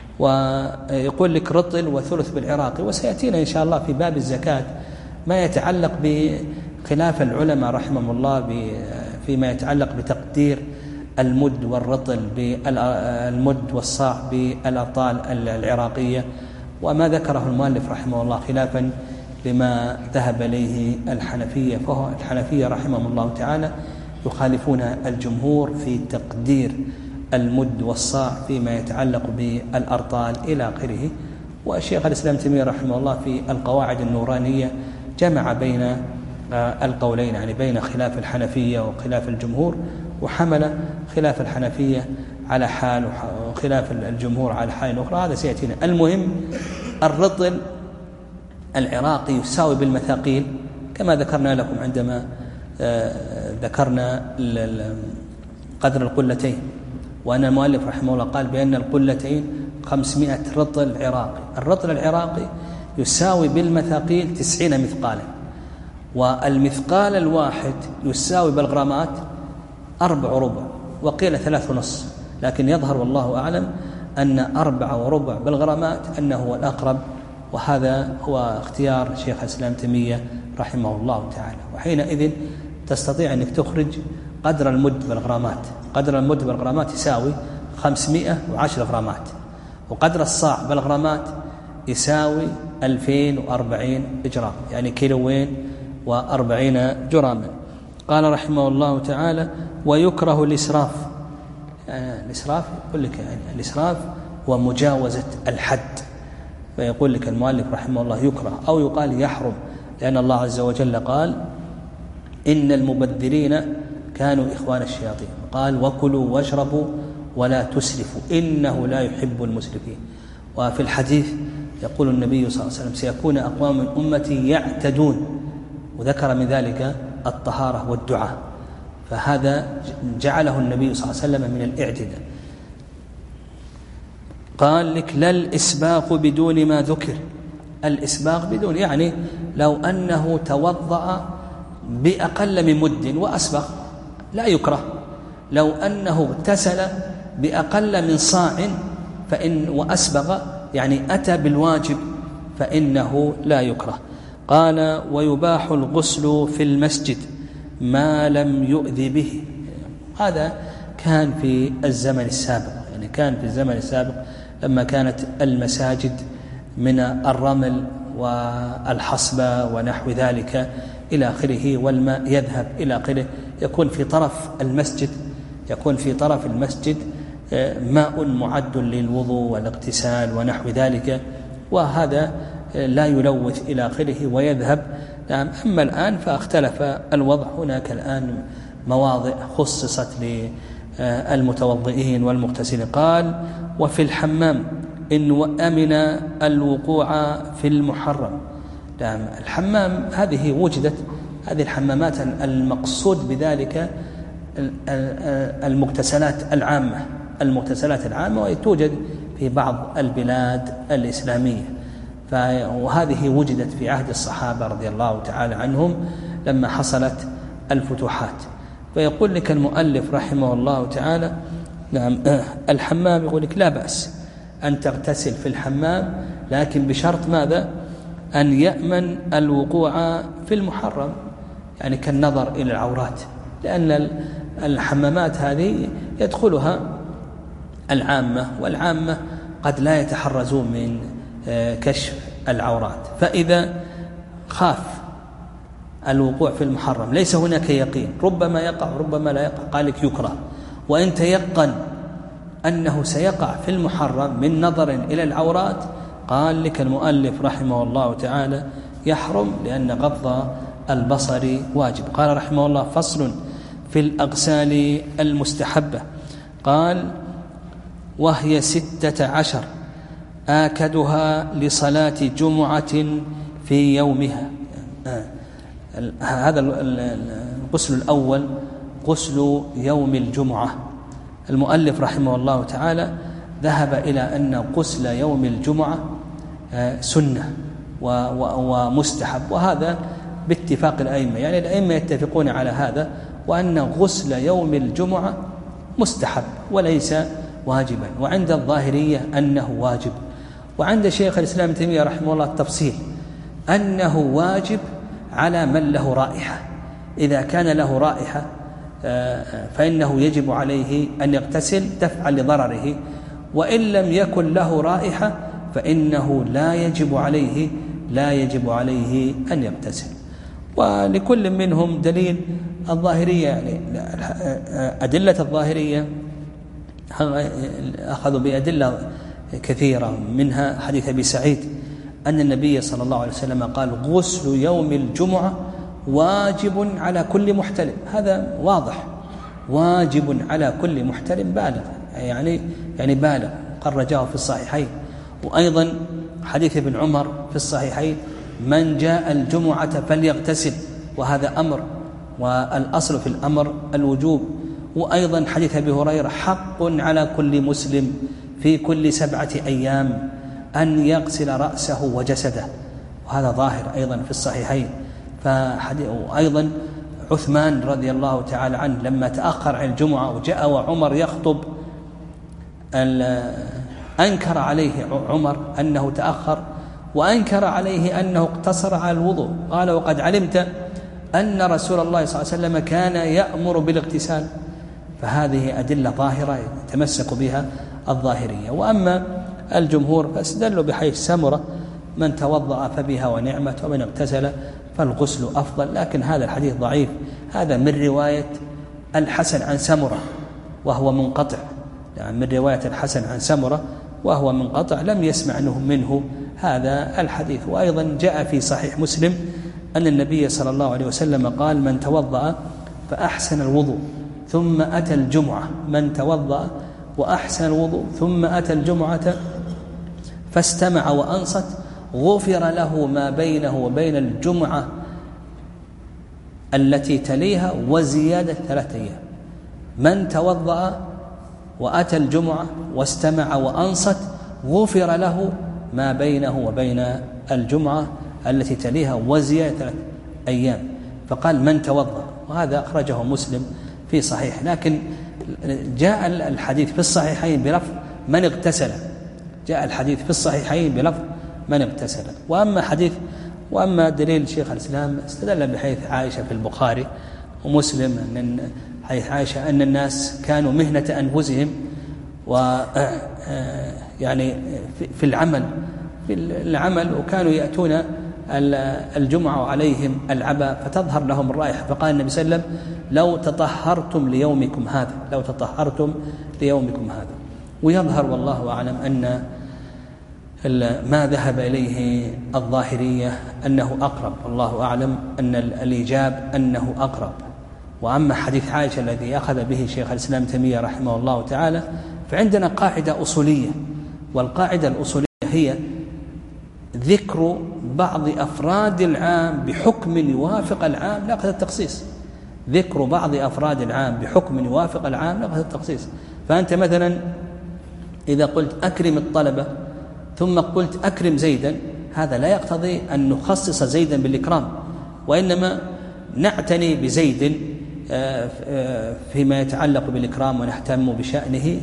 ويقول لك رطل وثلث بالعراق، وسيأتينا إن شاء الله في باب الزكاة ما يتعلق بخلاف العلماء رحمهم الله فيما يتعلق بتقدير المد والرطل بالمد والصاع بالأرطال العراقية، وما ذكره المؤلف رحمه الله خلافا لما ذهب إليه الحنفية. فهو الحنفية رحمهم الله تعالى يخالفون الجمهور في تقدير المد والصاع فيما يتعلق بالأرطال إلى آخره. والشيخ الإسلام تيمية رحمه الله في القواعد النورانية جمع بين القولين، يعني بين خلاف الحنفية وخلاف الجمهور، وحمل خلاف الحنفية على حال وخلاف الجمهور على حال أخرى. هذا سيأتينا. المهم الرطل العراقي يساوي بالمثاقيل كما ذكرنا لكم عندما ذكرنا قدر القلتين، وأن المؤلف رحمه الله قال بأن القلتين خمسمائة رطل عراقي. الرطل العراقي يساوي بالمثاقيل تسعين مثقالا، والمثقال الواحد يساوي بالغرامات أربع وربع، وقيل ثلاث ونص، لكن يظهر والله أعلم أن أربع وربع بالغرامات أنه هو الأقرب، وهذا هو اختيار شيخ الإسلام تيمية رحمه الله تعالى. وحينئذ تستطيع أنك تخرج قدر المد بالغرامات. قدر المد بالغرامات يساوي خمسمائة وعشر غرامات، وقدر الصاع بالغرامات يساوي ألفين وأربعين جرام، يعني كيلوين وأربعين جراما. قال رحمه الله تعالى: ويكره الإسراف. يعني الإسراف يقول لك يعني الإسراف ومجاوزة الحد، فيقول لك المؤلف رحمه الله يكره، أو يقال يحرم، لأن الله عز وجل قال: إن المبذرين كانوا إخوان الشياطين، قال: وكلوا واشربوا ولا تسرفوا إنه لا يحب المسرفين. وفي الحديث يقول النبي صلى الله عليه وسلم: سيكون أقوام من أمتي يعتدون، وذكر من ذلك الطهارة والدعاء، فهذا جعله النبي صلى الله عليه وسلم من الاعتداء. قال لك: لا الإسباق بدون ما ذكر. الإسباق بدون يعني لو أنه توضأ بأقل من مد وأسبق لا يكره، لو أنه اغتسل بأقل من صاع فإن وأسبغ يعني أتى بالواجب فإنه لا يكره. قال: ويباح الغسل في المسجد ما لم يؤذي به. هذا كان في الزمن السابق، يعني كان في الزمن السابق لما كانت المساجد من الرمل والحصبة ونحو ذلك إلى آخره، والماء يذهب إلى آخره، يكون في طرف المسجد يكون في طرف المسجد ماء معد للوضوء والاغتسال ونحو ذلك، وهذا لا يلوث إلى آخره ويذهب. أما الآن فاختلف الوضع، هناك الآن مواضع خصصت للمتوضئين والمغتسلين. قال: وفي الحمام إن أمن الوقوع في المحرم. الحمام هذه وجدت، هذه الحمامات المقصود بذلك المغتسلات العامة المغتسلات العامة وهي توجد في بعض البلاد الإسلامية، وهذه وجدت في عهد الصحابة رضي الله تعالى عنهم لما حصلت الفتوحات. فيقول لك المؤلف رحمه الله تعالى: نعم الحمام، يقول لك لا بأس أن تغتسل في الحمام، لكن بشرط ماذا؟ أن يأمن الوقوع في المحرم، يعني كالنظر إلى العورات، لأن الحمامات هذه يدخلها العامة، والعامة قد لا يتحرزون من كشف العورات، فإذا خاف الوقوع في المحرم ليس هناك يقين، ربما يقع ربما لا يقع، قال لك يكره. وإن تيقن أنه سيقع في المحرم من نظر إلى العورات، قال لك المؤلف رحمه الله تعالى يحرم، لأن غض البصر واجب. قال رحمه الله: فصل في الأغسال المستحبة. قال: وهي ستة عشر، آكدها لصلاة جمعة في يومها. هذا الغسل الأول غسل يوم الجمعة. المؤلف رحمه الله تعالى ذهب إلى أن غسل يوم الجمعة سنة ومستحب، وهذا باتفاق الأئمة، يعني الأئمة يتفقون على هذا، وأن غسل يوم الجمعة مستحب وليس واجبا، وعند الظاهرية أنه واجب، وعند شيخ الإسلام ابن تيمية رحمه الله التفصيل أنه واجب على من له رائحة. إذا كان له رائحة فإنه يجب عليه أن يغتسل دفعا لضرره، وإن لم يكن له رائحة فإنه لا يجب عليه لا يجب عليه أن يغتسل. ولكل منهم دليل. الظاهرية يعني أدلة الظاهرية أخذوا بأدلة كثيرة، منها حديث أبي سعيد أن النبي صلى الله عليه وسلم قال: غسل يوم الجمعة واجب على كل محتلم. هذا واضح، واجب على كل محتلم بالغ، يعني يعني بالغ، قد رجاه في الصحيحين. وأيضا حديث ابن عمر في الصحيحين: من جاء الجمعة فليغتسل، وهذا أمر، والأصل في الأمر الوجوب. وأيضا حديث أبي هريرة: حق على كل مسلم في كل سبعة أيام أن يغسل رأسه وجسده، وهذا ظاهر أيضا في الصحيحين. وأيضا عثمان رضي الله تعالى عنه لما تأخر عن الجمعة وجاء وعمر يخطب أنكر عليه عمر أنه تأخر، وأنكر عليه أنه اقتصر على الوضوء، قال وقد علمت أن رسول الله صلى الله عليه وسلم كان يأمر بالاغتسال. فهذه أدلة ظاهرة يتمسك بها الظاهرية. وأما الجمهور فاستدلوا بحيث سمرة من توضأ فبها ونعمت ومن اغتسل فالغسل أفضل، لكن هذا الحديث ضعيف. هذا من رواية الحسن عن سمرة وهو منقطع، يعني من رواية الحسن عن سمرة وهو منقطع، لم يسمع منه هذا الحديث. وأيضا جاء في صحيح مسلم أن النبي صلى الله عليه وسلم قال من توضأ فأحسن الوضوء ثم أتى الجمعة، من توضأ وأحسن الوضوء ثم أتى الجمعة فاستمع وأنصت غفر له ما بينه وبين الجمعة التي تليها وزيادة ثلاثة أيام. من توضأ وأتى الجمعة واستمع وأنصت غفر له ما بينه وبين الجمعة التي تليها وزيادة ثلاثة أيام. فقال من توضأ، وهذا أخرجه مسلم في صحيح. لكن جاء الحديث في الصحيحين بلفظ من اغتسل، جاء الحديث في الصحيحين بلفظ من اغتسل. وأما حديث وأما دليل شيخ الإسلام استدل بحيث عائشة في البخاري ومسلم أن حيث عائشة أن الناس كانوا مهنة أنفسهم و يعني في العمل في العمل وكانوا يأتون الجمعة عليهم العبا فتظهر لهم الرائحة، فقال النبي صلى الله عليه وسلم لو تطهرتم ليومكم هذا، لو تطهرتم ليومكم هذا. ويظهر والله أعلم أن ما ذهب إليه الظاهرية أنه أقرب، والله أعلم أن الإجاب أنه أقرب. وأما حديث عائشة الذي أخذ به شيخ الإسلام تيمية رحمه الله تعالى فعندنا قاعدة أصولية، والقاعدة الأصولية هي ذكر بعض أفراد العام بحكم يوافق العام لا قصد التخصيص، ذكر بعض أفراد العام بحكم يوافق العام لا قصد التخصيص. فأنت مثلا إذا قلت أكرم الطلبة ثم قلت أكرم زيدا، هذا لا يقتضي أن نخصص زيدا بالإكرام، وإنما نعتني بزيد فيما يتعلق بالإكرام ونهتم بشأنه.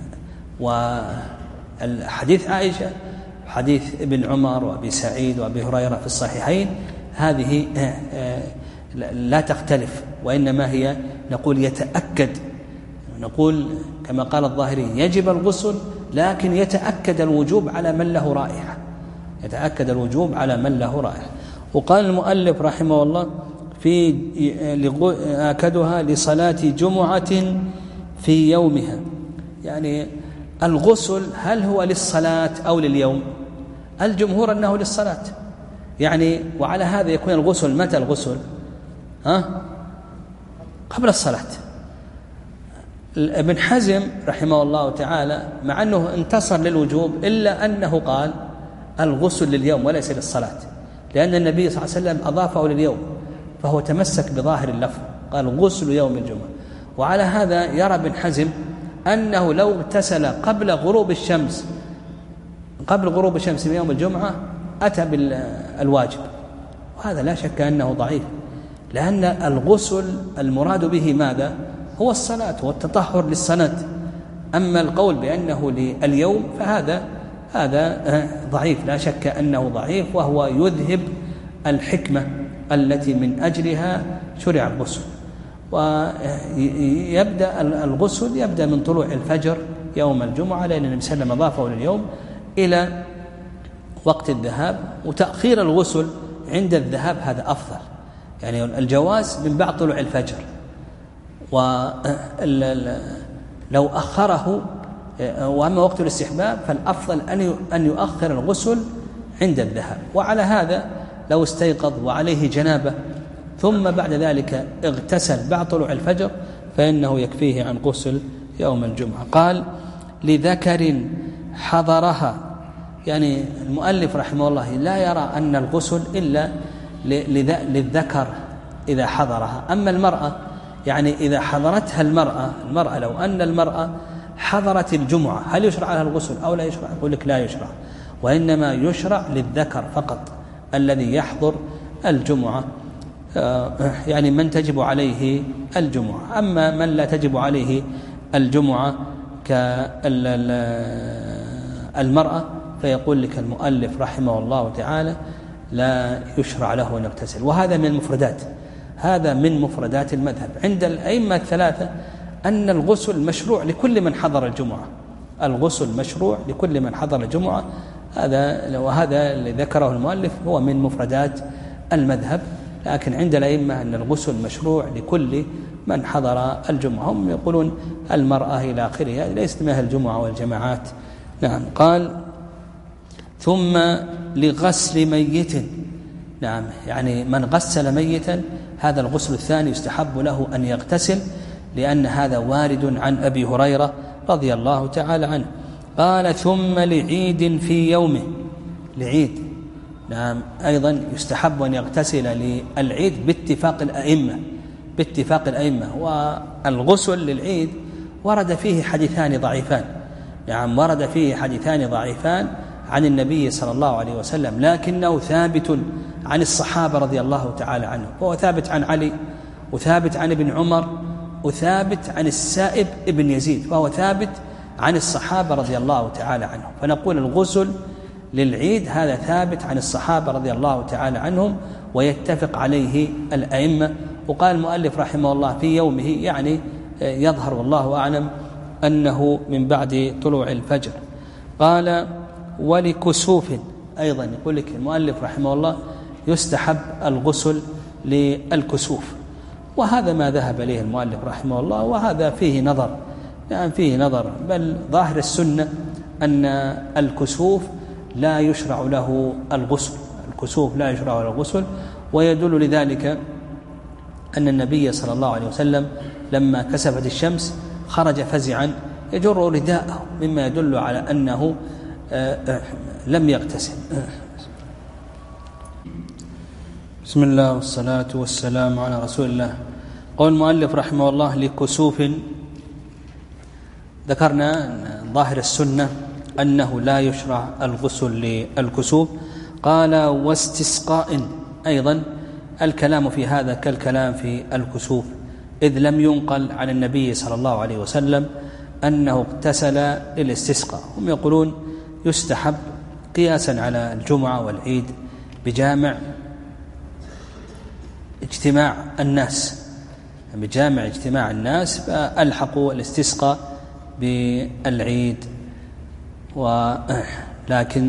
والحديث عائشة حديث ابن عمر وابي سعيد وابي هريرة في الصحيحين هذه لا تختلف، وإنما هي نقول يتأكد، نقول كما قال الظاهري يجب الغسل لكن يتأكد الوجوب على من له رائحة، يتأكد الوجوب على من له رائحة. وقال المؤلف رحمه الله في آكدها لصلاة جمعة في يومها، يعني الغسل هل هو للصلاة أو لليوم؟ الجمهور أنه للصلاة، يعني وعلى هذا يكون الغسل متى الغسل؟ ها؟ قبل الصلاة. ابن حزم رحمه الله تعالى مع أنه انتصر للوجوب إلا أنه قال الغسل لليوم وليس للصلاة، لأن النبي صلى الله عليه وسلم أضافه لليوم، فهو تمسك بظاهر اللفظ قال غسل يوم الجمعة. وعلى هذا يرى ابن حزم أنه لو اغتسل قبل غروب الشمس قبل غروب الشمس من يوم الجمعة أتى بالواجب، وهذا لا شك أنه ضعيف، لأن الغسل المراد به ماذا؟ هو الصلاة والتطهر للصلاة. أما القول بأنه لليوم فهذا هذا ضعيف، لا شك أنه ضعيف، وهو يذهب الحكمة التي من أجلها شرع الغسل. ويبدأ الغسل يبدأ من طلوع الفجر يوم الجمعة، لأن النبي صلى الله عليه وسلم أضافه لليوم إلى وقت الذهاب، وتأخير الغسل عند الذهاب هذا أفضل، يعني الجواز من بعد طلوع الفجر. ولو أخره، وأما وقت الاستحباب فالأفضل أن يؤخر الغسل عند الذهاب. وعلى هذا لو استيقظ وعليه جنابة ثم بعد ذلك اغتسل بعد طلوع الفجر فإنه يكفيه عن غسل يوم الجمعة. قال لذكر حضرها، يعني المؤلف رحمه الله لا يرى أن الغسل إلا للذكر إذا حضرها. أما المرأة، يعني إذا حضرتها المرأة المرأة لو أن المرأة حضرت الجمعة هل يشرع لها الغسل أو لا يشرع؟ يقول لك لا يشرع، وإنما يشرع للذكر فقط الذي يحضر الجمعة، يعني من تجب عليه الجمعة. أما من لا تجب عليه الجمعة كالمرأة فيقول لك المؤلف رحمه الله تعالى لا يشرع له أن يغتسل. وهذا من المفردات، هذا من مفردات المذهب عند الأئمة الثلاثة أن الغسل مشروع لكل من حضر الجمعة، الغسل مشروع لكل من حضر الجمعة. هذا وهذا اللي ذكره المؤلف هو من مفردات المذهب، لكن عند الأئمة أن الغسل مشروع لكل من حضر الجمعة. هم يقولون المرأة إلى آخره ليست منها الجمعة والجماعات. نعم. قال ثم لغسل ميت، نعم يعني من غسل ميتا هذا الغسل الثاني يستحب له أن يغتسل، لأن هذا وارد عن أبي هريرة رضي الله تعالى عنه. قال ثم لعيد في يومه، لعيد نعم أيضا يستحب أن يغتسل للعيد باتفاق الأئمة، باتفاق الأئمة. والغسل للعيد ورد فيه حديثان ضعيفان، نعم ورد فيه حديثان ضعيفان عن النبي صلى الله عليه وسلم، لكنه ثابت عن الصحابة رضي الله تعالى عنهم، وهو ثابت عن علي وثابت عن ابن عمر وثابت عن السائب ابن يزيد، فهو ثابت عن الصحابة رضي الله تعالى عنهم. فنقول الغسل للعيد هذا ثابت عن الصحابة رضي الله تعالى عنهم ويتفق عليه الأئمة. وقال المؤلف رحمه الله في يومه، يعني يظهر والله أعلم أنه من بعد طلوع الفجر. قال ولكسوف أيضا، يقول لك المؤلف رحمه الله يستحب الغسل للكسوف، وهذا ما ذهب إليه المؤلف رحمه الله، وهذا فيه نظر، يعني فيه نظر، بل ظاهر السنة أن الكسوف لا يشرع له الغسل، الكسوف لا يشرع له الغسل. ويدل لذلك أن النبي صلى الله عليه وسلم لما كسفت الشمس خرج فزعا يجر رداءه، مما يدل على أنه لم يغتسل. بسم الله والصلاة والسلام على رسول الله. قول المؤلف رحمه الله لكسوف، ذكرنا ظاهر السنة أنه لا يشرع الغسل للكسوف. قال واستسقاء أيضا، الكلام في هذا كالكلام في الكسوف، إذ لم ينقل عن النبي صلى الله عليه وسلم أنه اغتسل للاستسقاء. هم يقولون يستحب قياسا على الجمعة والعيد بجامع اجتماع الناس، بجامع اجتماع الناس فألحقوا الاستسقاء بالعيد. ولكن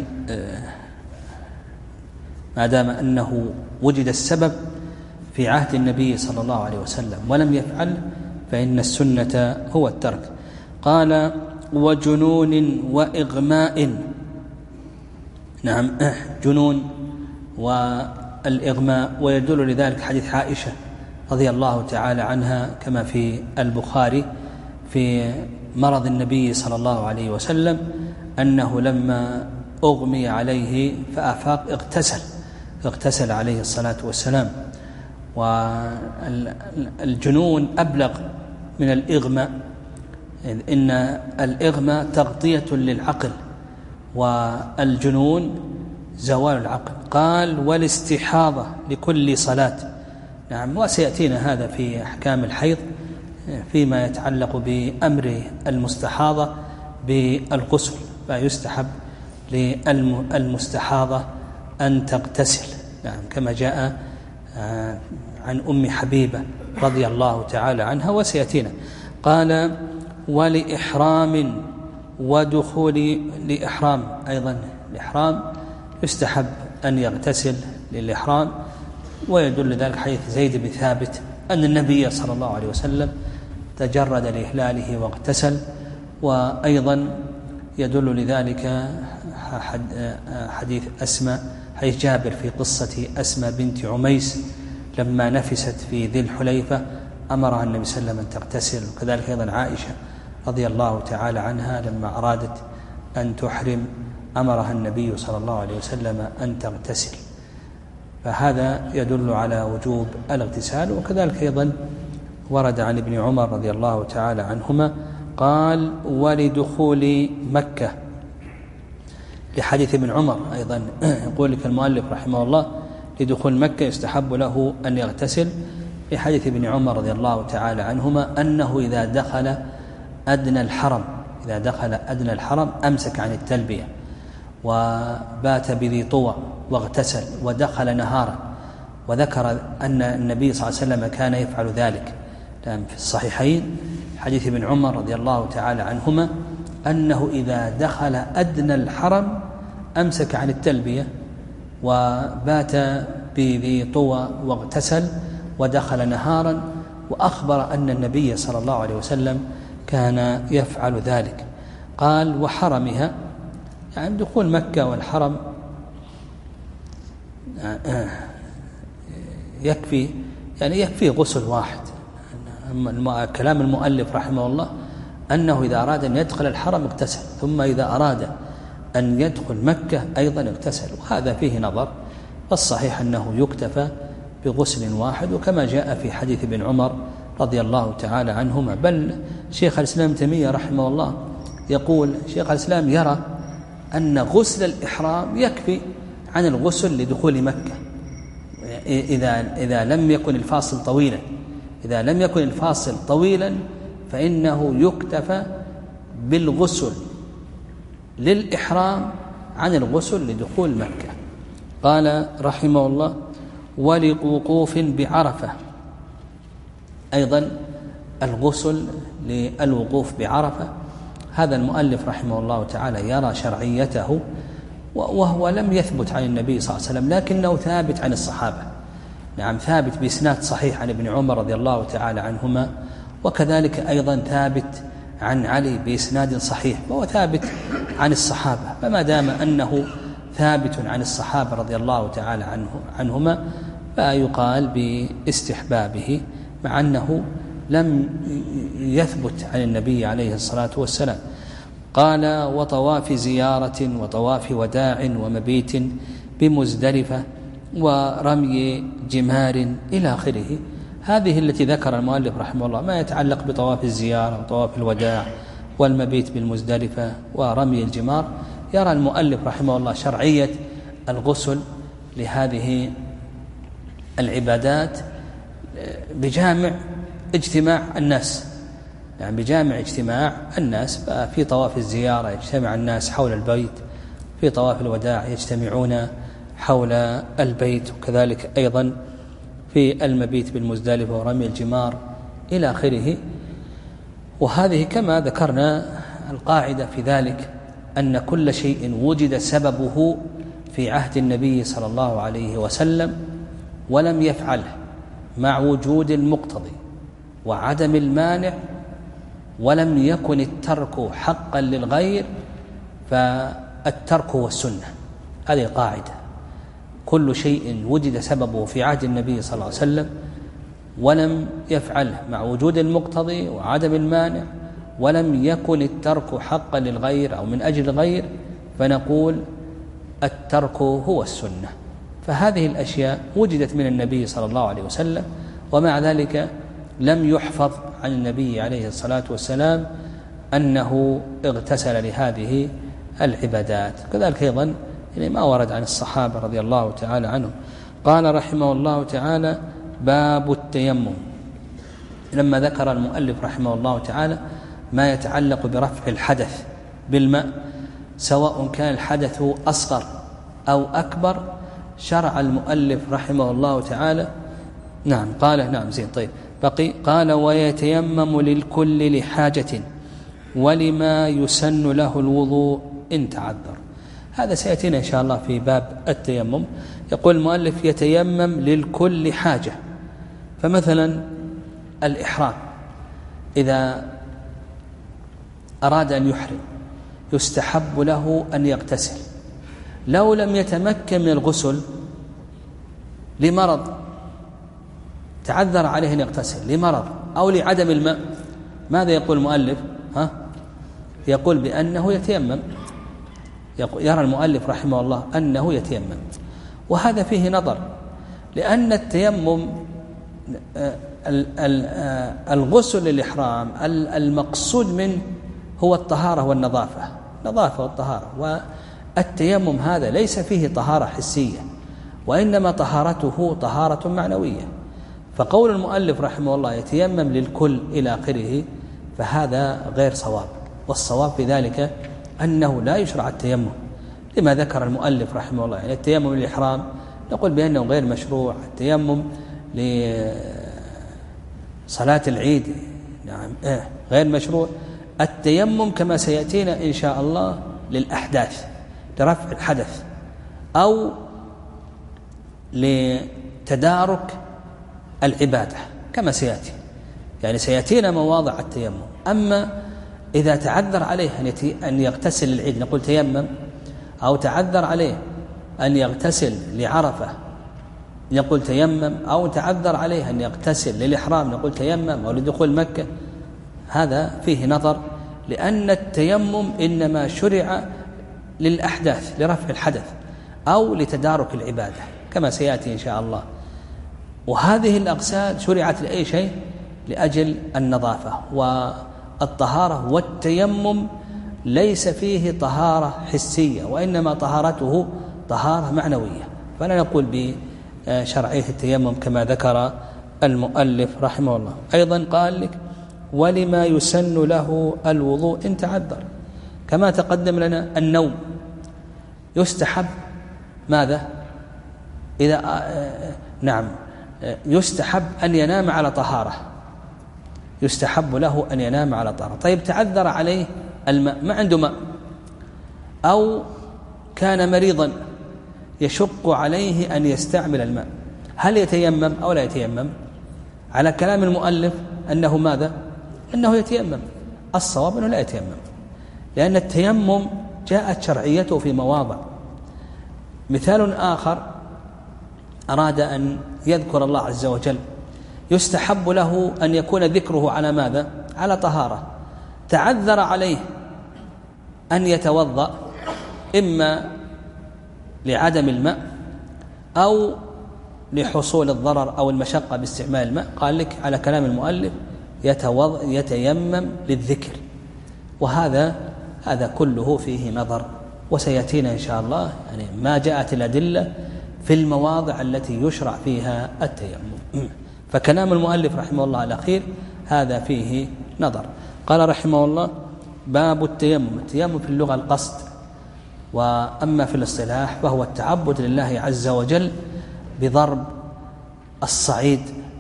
ما دام أنه وجد السبب في عهد النبي صلى الله عليه وسلم ولم يفعل فإن السنة هو الترك. قال وجنون وإغماء، نعم جنون والإغماء، ويدل لذلك حديث عائشة رضي الله تعالى عنها كما في البخاري في مرض النبي صلى الله عليه وسلم أنه لما أغمي عليه فأفاق اغتسل اغتسل عليه الصلاة والسلام. والجنون أبلغ من الإغماء، إن الإغماء تغطية للعقل والجنون زوال العقل. قال والاستحاضة لكل صلاة، نعم وسيأتينا هذا في أحكام الحيض فيما يتعلق بأمر المستحاضة بالغسل، فيستحب للمستحاضة أن تغتسل، نعم كما جاء عن أم حبيبة رضي الله تعالى عنها وسيأتينا. قال ولإحرام ودخول لإحرام، أيضا الإحرام يستحب أن يغتسل للإحرام، ويدل ذلك حديث زيد بن ثابت أن النبي صلى الله عليه وسلم تجرد لإحلاله واغتسل. وأيضا يدل لذلك حديث أسماء، حديث جابر في قصة أسماء بنت عميس لما نفست في ذي الحليفة أمرها النبي صلى الله عليه وسلم أن تغتسل. وكذلك أيضا عائشة رضي الله تعالى عنها لما أرادت أن تحرم أمرها النبي صلى الله عليه وسلم أن تغتسل، فهذا يدل على وجوب الاغتسال. وكذلك أيضا ورد عن ابن عمر رضي الله تعالى عنهما قال ولدخول مكة لحديث ابن عمر أيضا، يقول لك المؤلف رحمه الله لدخول مكة يستحب له أن يغتسل، في حديث ابن عمر رضي الله تعالى عنهما أنه إذا دخل أدنى الحرم إذا دخل أدنى الحرم أمسك عن التلبية وبات بذي طوى واغتسل ودخل نهارا، وذكر أن النبي صلى الله عليه وسلم كان يفعل ذلك في الصحيحين حديث ابن عمر رضي الله تعالى عنهما أنه إذا دخل أدنى الحرم أمسك عن التلبية وبات بذي طوى واغتسل ودخل نهارا، وأخبر أن النبي صلى الله عليه وسلم كان يفعل ذلك. قال وحرمها، يعني دخول مكة والحرم يكفي، يعني يكفي غسل واحد. كلام المؤلف رحمه الله أنه إذا أراد أن يدخل الحرم اغتسل، ثم إذا أراد أن يدخل مكة أيضا اغتسل، وهذا فيه نظر، والصحيح أنه يكتفى بغسل واحد، وكما جاء في حديث ابن عمر رضي الله تعالى عنهما. بل شيخ الإسلام ابن تيمية رحمه الله يقول شيخ الإسلام يرى أن غسل الإحرام يكفي عن الغسل لدخول مكة إذا, إذا لم يكن الفاصل طويلا إذا لم يكن الفاصل طويلا فإنه يكتفى بالغسل للإحرام عن الغسل لدخول مكة. قال رحمه الله ولوقوف بعرفة، أيضا الغسل للوقوف بعرفة، هذا المؤلف رحمه الله تعالى يرى شرعيته، وهو لم يثبت عن النبي صلى الله عليه وسلم لكنه ثابت عن الصحابة. نعم، ثابت بإسناد صحيح عن ابن عمر رضي الله تعالى عنهما، وكذلك أيضا ثابت عن علي بإسناد صحيح، وهو ثابت عن الصحابة. فما دام أنه ثابت عن الصحابة رضي الله تعالى عنه عنهما فيقال باستحبابه، مع أنه لم يثبت عن النبي عليه الصلاة والسلام. قال وطواف زيارة وطواف وداع ومبيت بمزدلفة ورمي جمار إلى آخره. هذه التي ذكر المؤلف رحمه الله ما يتعلق بطواف الزيارة وطواف الوداع والمبيت بالمزدلفة ورمي الجمار. يرى المؤلف رحمه الله شرعية الغسل لهذه العبادات بجامع اجتماع الناس، يعني بجامع اجتماع الناس. ففي طواف الزيارة يجتمع الناس حول البيت، في طواف الوداع يجتمعون حول البيت، وكذلك أيضا في المبيت بالمزدلفة ورمي الجمار إلى آخره. وهذه كما ذكرنا القاعدة في ذلك أن كل شيء وجد سببه في عهد النبي صلى الله عليه وسلم ولم يفعله مع وجود المقتضي وعدم المانع ولم يكن الترك حقا للغير فالترك هو السنة. هذه قاعدة، كل شيء وجد سببه في عهد النبي صلى الله عليه وسلم ولم يفعله مع وجود المقتضي وعدم المانع ولم يكن الترك حقا للغير أو من أجل الغير فنقول الترك هو السنة. فهذه الأشياء وجدت من النبي صلى الله عليه وسلم، ومع ذلك لم يحفظ عن النبي عليه الصلاة والسلام أنه اغتسل لهذه العبادات. كذلك أيضا يعني ما ورد عن الصحابة رضي الله تعالى عنهم. قال رحمه الله تعالى باب التيمم، لما ذكر المؤلف رحمه الله تعالى ما يتعلق برفع الحدث بالماء سواء كان الحدث أصغر أو أكبر، شرع المؤلف رحمه الله تعالى نعم قال نعم زين طيب بقي قال ويتيمم للكل لحاجة ولما يسن له الوضوء إن تعذر. هذا سيأتينا إن شاء الله في باب التيمم. يقول المؤلف يتيمم للكل حاجة، فمثلا الإحرام إذا أراد أن يحرم يستحب له أن يغتسل، لو لم يتمكن من الغسل لمرض تعذر عليه أن يغتسل لمرض أو لعدم الماء، ماذا يقول المؤلف؟ ها؟ يقول بأنه يتيمم. يرى المؤلف رحمه الله أنه يتيمم، وهذا فيه نظر، لأن التيمم الغسل للإحرام المقصود منه هو الطهارة والنظافة، نظافة والطهارة، والتيمم هذا ليس فيه طهارة حسية، وإنما طهارته طهارة معنوية. فقول المؤلف رحمه الله يتيمم للكل إلى آخره فهذا غير صواب، والصواب في ذلك أنه لا يشرع التيمم لما ذكر المؤلف رحمه الله. يعني التيمم للإحرام نقول بأنه غير مشروع، التيمم لصلاة العيد نعم غير مشروع، التيمم كما سيأتينا إن شاء الله للأحداث، لرفع الحدث أو لتدارك العبادة كما سيأتي، يعني سيأتينا مواضع التيمم. أما إذا تعذر عليه أن يغتسل للعيد نقول تيمم، أو تعذر عليه أن يغتسل لعرفة نقول تيمم، أو تعذر عليه أن يغتسل للإحرام نقول تيمم، أو لدخول مكة، هذا فيه نظر، لأن التيمم إنما شرع للأحداث، لرفع الحدث أو لتدارك العبادة كما سيأتي إن شاء الله. وهذه الأغسال شرعت لأي شيء؟ لأجل النظافة والطهارة، والتيمم ليس فيه طهارة حسية، وإنما طهارته طهارة معنوية، فلا نقول بشرعيه التيمم كما ذكر المؤلف رحمه الله. أيضا قال لك ولما يسن له الوضوء إن تعذر، كما تقدم لنا النوم يستحب ماذا؟ إذا نعم يستحب أن ينام على طهارة، يستحب له أن ينام على طهارة. طيب تعذر عليه الماء، ما عنده ماء، أو كان مريضا يشق عليه أن يستعمل الماء، هل يتيمم أو لا يتيمم؟ على كلام المؤلف أنه ماذا؟ أنه يتيمم. الصواب أنه لا يتيمم، لأن التيمم جاءت شرعيته في مواضع. مثال آخر أراد أن يذكر الله عز وجل، يستحب له أن يكون ذكره على ماذا؟ على طهارة. تعذر عليه أن يتوضأ إما لعدم الماء أو لحصول الضرر أو المشقة باستعمال الماء، قال لك على كلام المؤلف يتيمم للذكر، وهذا هذا كله فيه نظر، وسيأتينا إن شاء الله يعني ما جاءت الأدلة في المواضع التي يشرع فيها التيمم. فكلام المؤلف رحمه الله الأخير هذا فيه نظر. قال رحمه الله باب التيمم. التيمم في اللغة القصد، وأما في الاصطلاح فهو التعبد لله عز وجل بضرب الصعيد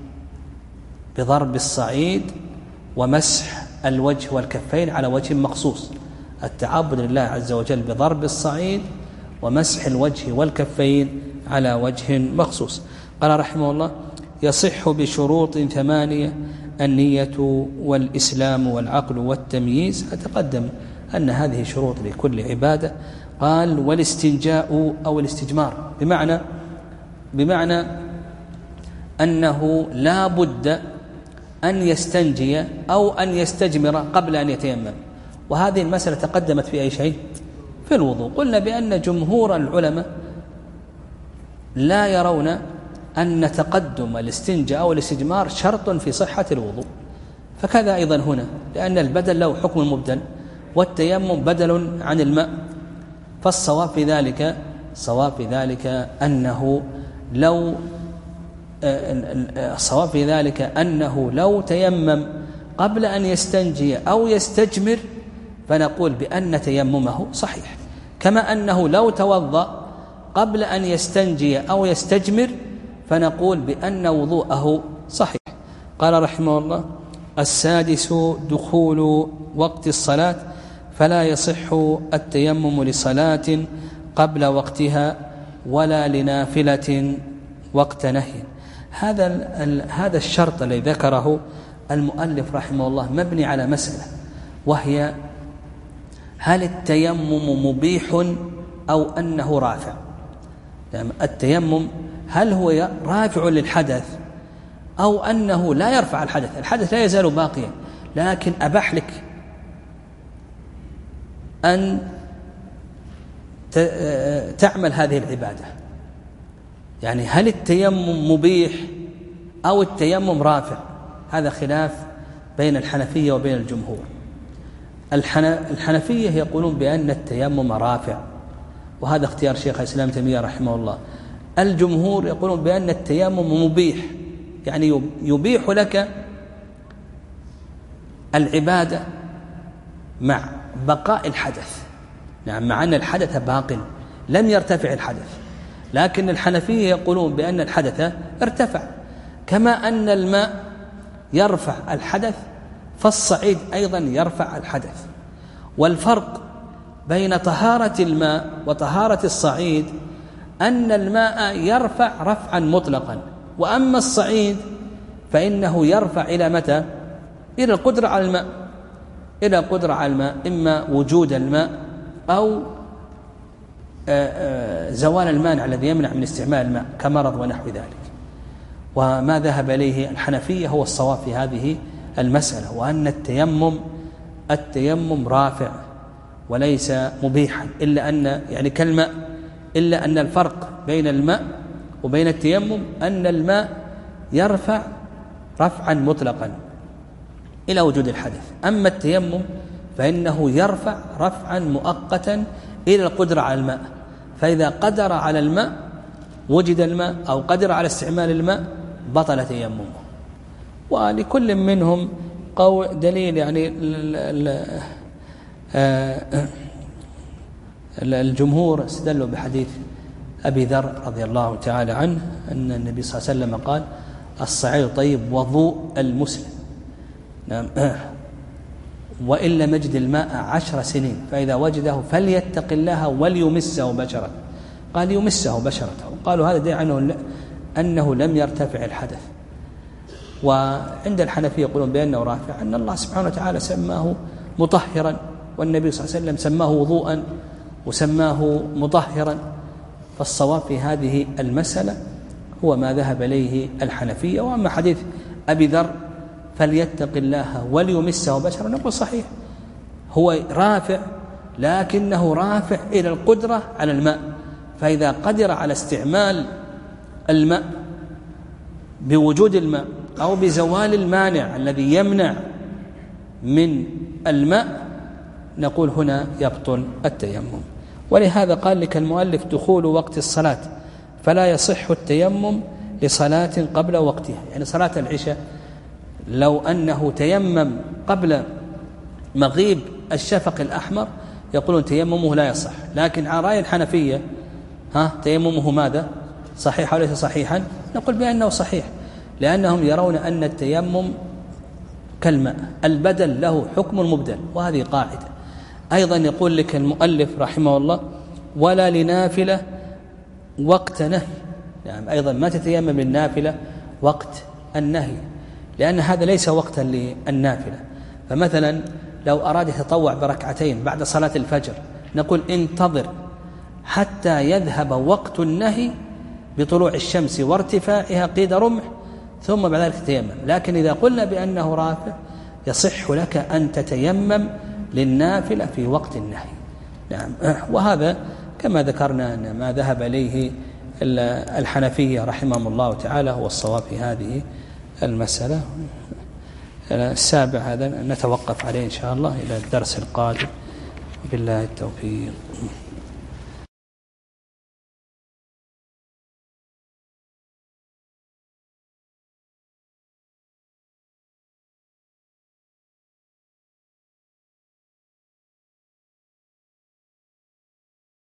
بضرب الصعيد ومسح الوجه والكفين على وجه مخصوص. التعبد لله عز وجل بضرب الصعيد ومسح الوجه والكفين على وجه مخصوص. قال رحمه الله يصح بشروط ثمانية: النية والإسلام والعقل والتمييز. أتقدم أن هذه شروط لكل عبادة. قال والاستنجاء أو الاستجمار، بمعنى بمعنى أنه لا بد أن يستنجي أو أن يستجمر قبل أن يتيمم. وهذه المسألة تقدمت في أي شيء؟ في الوضوء. قلنا بأن جمهور العلماء لا يرون أن تقدم الاستنجاء أو الاستجمار شرط في صحة الوضوء، فكذا أيضا هنا، لأن البدل له حكم المبدل، والتيمم بدل عن الماء. فالصواب في ذلك الصواب في ذلك أنه لو الصواب في ذلك أنه لو تيمم قبل أن يستنجي أو يستجمر فنقول بأن تيممه صحيح، كما أنه لو توضأ قبل أن يستنجي أو يستجمر فنقول بأن وضوءه صحيح. قال رحمه الله السادس دخول وقت الصلاة، فلا يصح التيمم لصلاة قبل وقتها ولا لنافلة وقت نهي. هذا هذا الشرط الذي ذكره المؤلف رحمه الله مبني على مسألة، وهي هل التيمم مبيح أو أنه رافع؟ يعني التيمم هل هو رافع للحدث أو أنه لا يرفع الحدث؟ الحدث لا يزال باقيا، لكن أباح لك أن تعمل هذه العبادة. يعني هل التيمم مبيح أو التيمم رافع؟ هذا خلاف بين الحنفية وبين الجمهور. الحنفية يقولون بأن التيمم رافع، وهذا اختيار شيخ الإسلام تيمية رحمه الله. الجمهور يقولون بأن التيمم مبيح، يعني يبيح لك العبادة مع بقاء الحدث. نعم، مع أن الحدث باق لم يرتفع الحدث، لكن الحنفية يقولون بأن الحدث ارتفع. كما أن الماء يرفع الحدث فالصعيد أيضا يرفع الحدث. والفرق بين طهارة الماء وطهارة الصعيد أن الماء يرفع رفعا مطلقا، وأما الصعيد فإنه يرفع إلى متى؟ إلى القدرة على الماء، إلى القدرة على الماء، إما وجود الماء أو زوال المانع الذي يمنع من استعمال الماء كمرض ونحو ذلك. وما ذهب إليه الحنفية هو الصواب في هذه المسألة، وأن التيمم التيمم رافع وليس مبيحا، إلا أن يعني كالماء، إلا أن الفرق بين الماء وبين التيمم أن الماء يرفع رفعا مطلقا إلى وجود الحدث، أما التيمم فإنه يرفع رفعا مؤقتا إلى القدرة على الماء. فإذا قدر على الماء وجد الماء أو قدر على استعمال الماء بطل تيممه. ولكل منهم قول دليل، يعني الجمهور استدلوا بحديث أبي ذر رضي الله تعالى عنه أن النبي صلى الله عليه وسلم قال: الصعيد طيب وضوء المسلم. نعم. وإن لم يجد الماء عشر سنين فإذا وجده فليتق الله وليمسه بشرته. قال يمسه بشرته، قالوا هذا دليل عنه أنه لم يرتفع الحدث. وعند الحنفية يقولون بأنه رافع، أن الله سبحانه وتعالى سماه مطهرا، والنبي صلى الله عليه وسلم سماه وضوءا وسماه مطهرا. فالصواب في هذه المسألة هو ما ذهب إليه الحنفية. وأما حديث أبي ذر فليتق الله وليمسه بشرا، نقول صحيح، هو رافع لكنه رافع إلى القدرة على الماء. فإذا قدر على استعمال الماء بوجود الماء أو بزوال المانع الذي يمنع من الماء نقول هنا يبطل التيمم. ولهذا قال لك المؤلف: دخول وقت الصلاة فلا يصح التيمم لصلاة قبل وقتها. يعني صلاة العشاء لو أنه تيمم قبل مغيب الشفق الأحمر يقولون تيممه لا يصح، لكن على رأي الحنفية ها تيممه ماذا؟ صحيح وليس صحيحا؟ نقول بأنه صحيح، لأنهم يرون أن التيمم كالماء، البدل له حكم المبدل، وهذه قاعدة. أيضا يقول لك المؤلف رحمه الله: ولا لنافلة وقت نهي. يعني أيضا ما تتيمم للنافلة وقت النهي، لأن هذا ليس وقتا للنافلة. فمثلا لو أراد يتطوع بركعتين بعد صلاة الفجر نقول انتظر حتى يذهب وقت النهي بطلوع الشمس وارتفاعها قيد رمح ثم بعد ذلك تتيمم. لكن إذا قلنا بأنه رافع يصح لك أن تتيمم للنافلة في وقت النهي. نعم. وهذا كما ذكرنا أن ما ذهب إليه الحنفية رحمهم الله تعالى هو الصواب في هذه المسألة. السابع هذا نتوقف عليه إن شاء الله إلى الدرس القادم، بالله التوفيق.